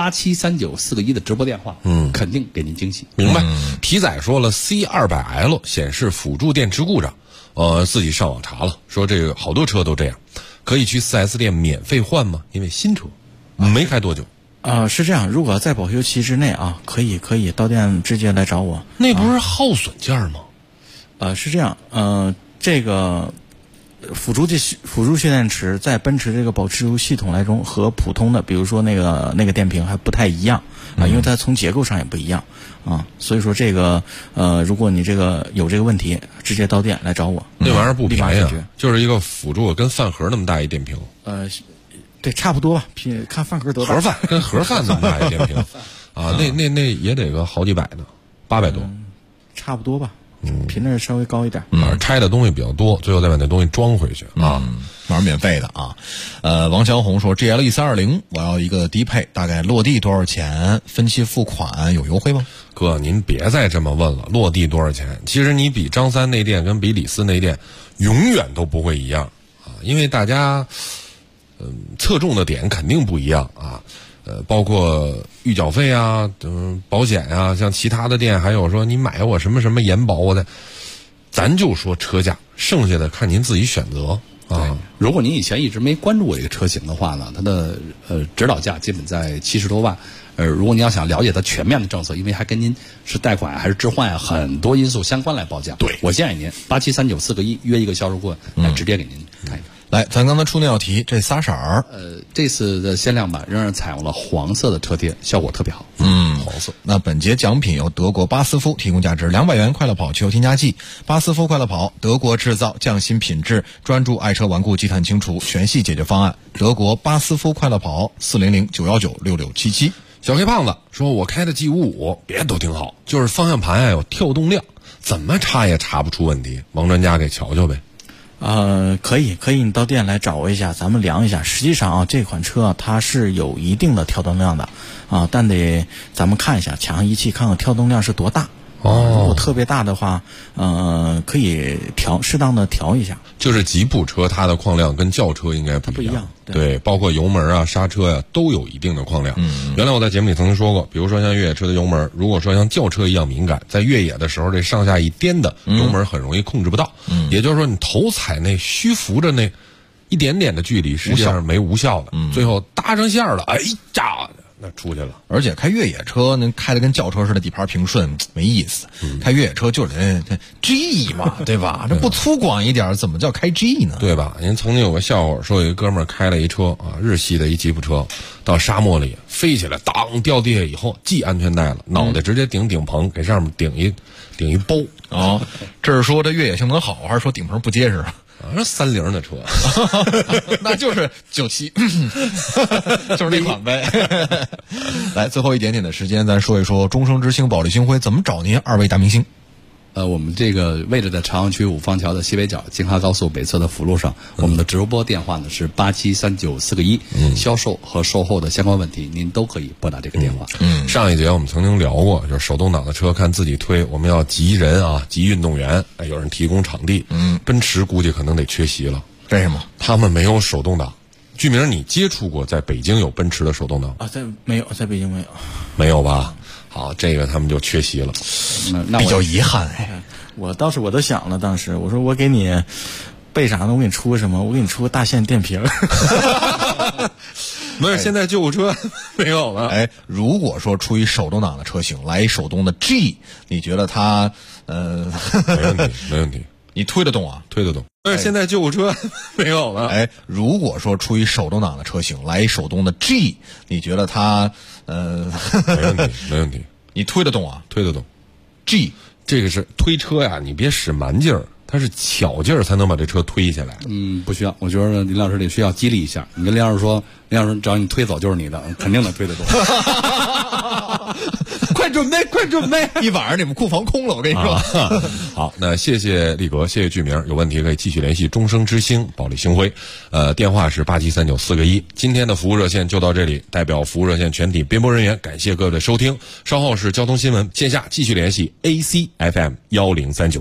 873941个1的直播电话，肯定给您惊喜。 明白。皮仔说了 C200L 显示辅助电池故障，自己上网查了，说这个好多车都这样，可以去 4S 店免费换吗？因为新车没开多久。 是这样，如果在保修期之内啊，可以到店直接来找我。 那不是耗损件吗？ 是这样，这个辅助蓄电池在奔驰这个保持系统来中和普通的，比如说那个电瓶还不太一样啊，因为它从结构上也不一样啊，所以说这个如果你这个有这个问题，直接到店来找我。 那玩意儿不便宜啊，就是一个辅助跟饭盒那么大一电瓶。 对，差不多吧，看饭盒多大。 盒饭跟盒饭那么大一电瓶啊，那也得个好几百呢，800多， 差不多吧。频率稍微高一点， 拆的东西比较多，最后再把那东西装回去啊， 玩免费的啊。王小红说 GLE 320我要一个低配，大概落地多少钱？分期付款有优惠吗？ 哥，您别再这么问了，落地多少钱？其实你比张三那店跟比李四那店永远都不会一样啊，因为大家侧重的点肯定不一样啊。包括预缴费啊，保险啊，像其他的店还有说你买我什么什么延保的，咱就说车价，剩下的看您自己选择啊。 如果您以前一直没关注过这个车型的话呢，它的指导价基本在70多万。如果你要想了解它全面的政策，因为还跟您是贷款还是置换啊，很多因素相关来报价。 对， 我建议您873941个1约一个销售顾问来直接给您看一看。 来，咱刚才出那道题，这仨色儿， 这次的限量版仍然采用了黄色的车贴，效果特别好。 黄色。那本节奖品由德国巴斯夫提供，价值200元快乐跑汽油添加剂。巴斯夫快乐跑，德国制造，匠心品质，专注爱车顽固积碳清除，全系解决方案。德国巴斯夫快乐跑，400-919-6677。 小黑胖子说，我开的 G55，别的都挺好，就是方向盘有跳动量，怎么查也查不出问题。王专家给瞧瞧呗。 可以，你到店来找我一下，咱们量一下。实际上啊，这款车它是有一定的跳动量的啊，但得咱们看一下，抢上仪器看看跳动量是多大。如果特别大的话，可以适当的调一下。 就是吉普车它的矿量跟轿车应该不一样，对，包括油门啊、刹车呀、都有一定的矿量。原来我在节目里曾经说过，比如说像越野车的油门，如果说像轿车一样敏感，在越野的时候这上下一颠的油门很容易控制不到。也就是说，你头踩那虚浮着那一点点的距离，实际上是没无效的。最后搭上线了，哎呀！那出去了， 而且开越野车那开的跟轿车似的，底盘平顺没意思。开越野车就是那 G 嘛，对吧？这不粗犷一点，怎么叫开 G 呢？ 对吧？您曾经有个笑话，说有一哥们儿开了一车啊，日系的一吉普车，到沙漠里飞起来，当掉地下以后系安全带了，脑袋直接顶棚，给上面顶一包啊。这是说这越野性能好，还是说顶棚不结实？ 是30的车， 那就是97，就是那款呗。来，最后一点点的时间，咱说一说终生之星、保利星辉怎么找您二位大明星。 我们这个位置在朝阳区五方桥的西北角，京哈高速北侧的辅路上。我们的直播电话呢是873941个1，销售和售后的相关问题您都可以拨打这个电话。 上一节我们曾经聊过，就是手动挡的车看自己推，我们要集人啊，集运动员，有人提供场地。奔驰估计可能得缺席了。 为什么？ 他们没有手动挡。据名你接触过在北京有奔驰的手动挡啊？没有，在北京没有。 没有吧？好，这个他们就缺席了， 那比较遗憾。 我当时我都想了，当时我说我给你备啥呢？我给你出个什么？我给你出个大线电瓶。 没有，现在救护车没有了。 如果说出于手动挡的车型来一手动的 G， 你觉得它没问题。 你推得动啊？ 推得动。但是现在救护车没有了。 如果说出于手动挡的车型来一手动的 G， 你觉得它没问题。 你推得动啊？ 推得动。 G 这个是推车呀，你别使蛮劲儿，它是巧劲儿才能把这车推下来。 不需要，我觉得林老师得需要激励一下。你跟林老师说，林老师只要你推走就是你的，肯定能推得动。 快快准备，快准备！一晚上你们库房空了，我跟你说。 好，那谢谢力格，谢谢剧名，有问题可以继续联系终生之星保利星辉，电话是873941。今天的服务热线就到这里，代表服务热线全体编播人员感谢各位的收听。稍后是交通新闻，线下继续联系 ACFM 1039。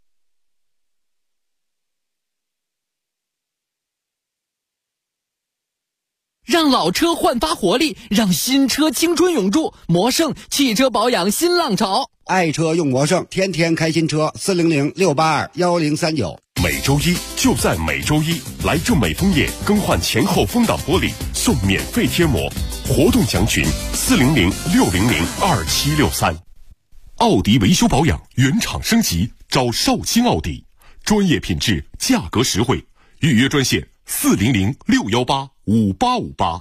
让老车焕发活力，让新车青春永驻。魔胜汽车保养新浪潮， 爱车用魔胜，天天开新车。400-682-1039。 每周一就在每周一，来正美枫叶更换前后风挡玻璃，送免费贴膜。活动详询400-600-2763。奥迪维修保养原厂升级，找绍兴奥迪，专业品质，价格实惠。预约专线400-618-5858。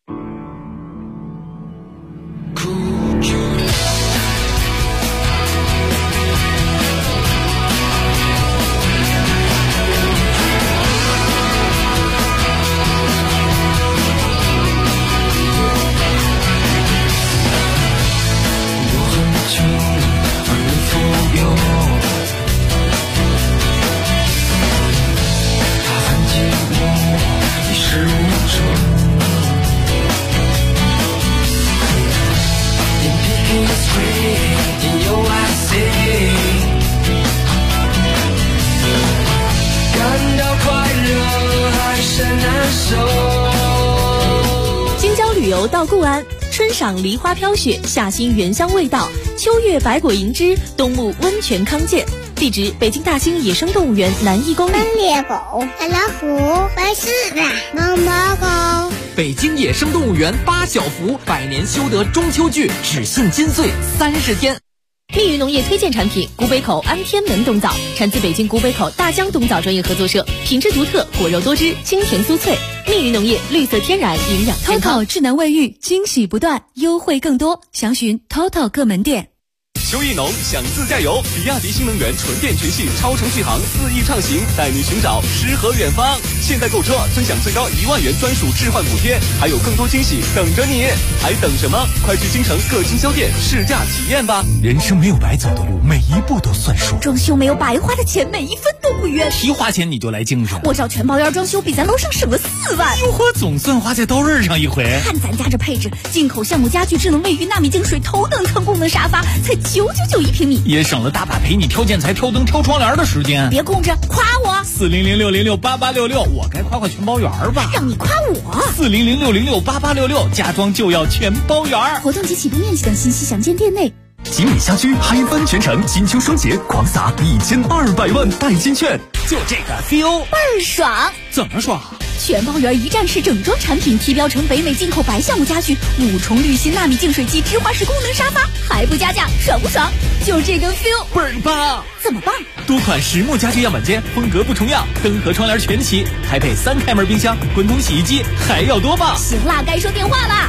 京郊旅游到固安，春赏梨花飘雪，夏欣原香味道，秋月百果盈枝，冬沐温泉康健。地址：北京大兴野生动物园南1公里。 猎狗、大老虎、白狮子、毛毛狗。 北京野生动物园八小福百年修得中秋剧，只限金穗30天。 密云农业推荐产品：古北口安天门冬枣，产自北京古北口大江冬枣专业合作社，品质独特，果肉多汁，清甜酥脆。密云农业绿色天然，营养健康。 TOTO 智能卫浴，惊喜不断，优惠更多，详询 TOTO 各门店。 秋意浓，想自驾游，比亚迪新能源纯电全系超程续航4翼畅行，带你寻找诗和远方。现在购车尊享最高1万元专属置换补贴，还有更多惊喜等着你，还等什么？快去京城各经销店试驾体验吧！ 人生没有白走的路，每一步都算数。 装修没有白花的钱，每一分都不冤。 提花钱你就来精神， 我找全包院装修，比咱楼上省了4万。 哟呵，总算花在刀刃上一回。 看咱家这配置，进口橡木家具、智能卫浴、纳米净水、头等舱功能沙发，才999一平米， 也省了大把陪你挑建材、挑灯、挑窗帘的时间。 别空着，夸我 ！400-606-8866，我该夸全包园吧？ 让你夸我 ！400-606-8866，家装就要全包园。 活动及启动面积等信息详见店内。 集美家居嗨翻全城，金秋双节狂撒1200万代金券， 就这个 feel 倍儿爽！ 怎么爽？ 全包园一站式整装产品，提标成北美进口白橡木家具，5重滤芯纳米净水机，芝华士功能沙发，还不加价，爽不爽？就这个 feel 倍儿棒！ 怎么棒？ 多款实木家具样板间，风格不重样，灯和窗帘全齐，还配3开门冰箱、滚筒洗衣机，还要多棒？ 行啦，该说电话啦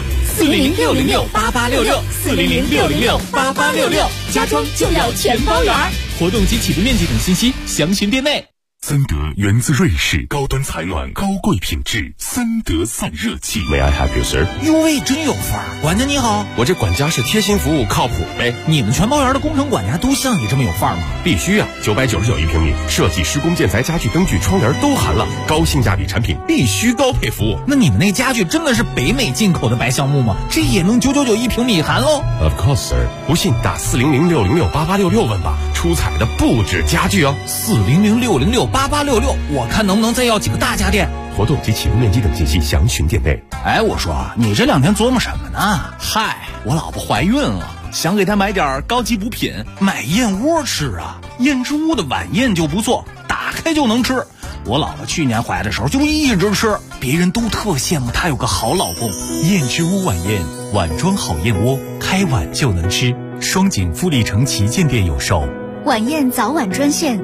！400-606-8866，400-606-8866，家装就要全包园。活动及启动面积等信息详询店内。 森德源自瑞士，高端采暖，高贵品质，森德散热器。May I help you, sir？ 哟喂，真有范儿！管家你好， 我这管家是贴心服务，靠谱呗。 你们全包园的工程管家都像你这么有范儿吗？ 必须啊！999一平米，设计、施工、建材、家具、灯具、窗帘都含了，高性价比产品，必须高配服务。 那你们那家具真的是北美进口的白橡木吗？这也能999一平米含喽 ？Of course, sir。不信打400-606-8866问吧，出彩的不止家具哦。 400-606-8866，我看能不能再要几个大家电。 活动及启动面积等信息详询店内。 哎，我说你这2天琢磨什么呢？ 嗨，我老婆怀孕了，想给她买点高级补品， 买燕窝吃啊。燕之屋的晚宴就不错，打开就能吃。我老婆去年怀的时候就一直吃，别人都特羡慕她有个好老公。 燕之屋晚宴，碗装好燕窝，开碗就能吃。双井富力城旗舰店有售。 晚宴早晚专线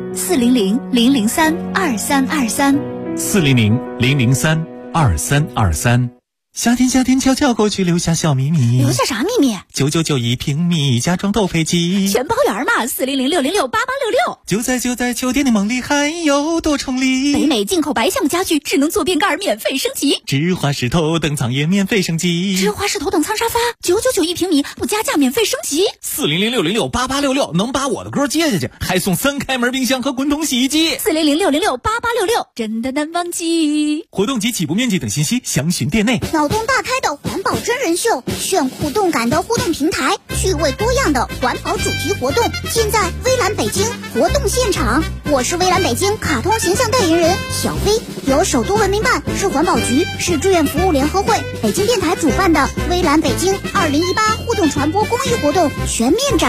400-003-2323，400-003-2323。夏天悄悄过去，留下小秘密。 留下啥秘密？ ，9991平米，家装豆飞机， 全包圆嘛，400-606-8866。 就在秋天的梦里，还有多重礼。 北美进口白橡家具，智能坐便盖免费升级， 芝华士头等舱也免费升级， 芝华士头等舱沙发，9991平米，不加价免费升级。 400-606-8866能把我的歌接下去，还送3开门冰箱和滚筒洗衣机。 400-606-8866真的难忘记。 活动及起步面积等信息详询店内。 脑洞大开的环保真人秀，炫酷动感的互动平台，趣味多样的环保主题活动，尽在微蓝北京活动现场。我是微蓝北京卡通形象代言人小飞，由首都文明办、市环保局、市志愿服务联合会、北京电台主办的微蓝北京2018互动传播公益活动全面展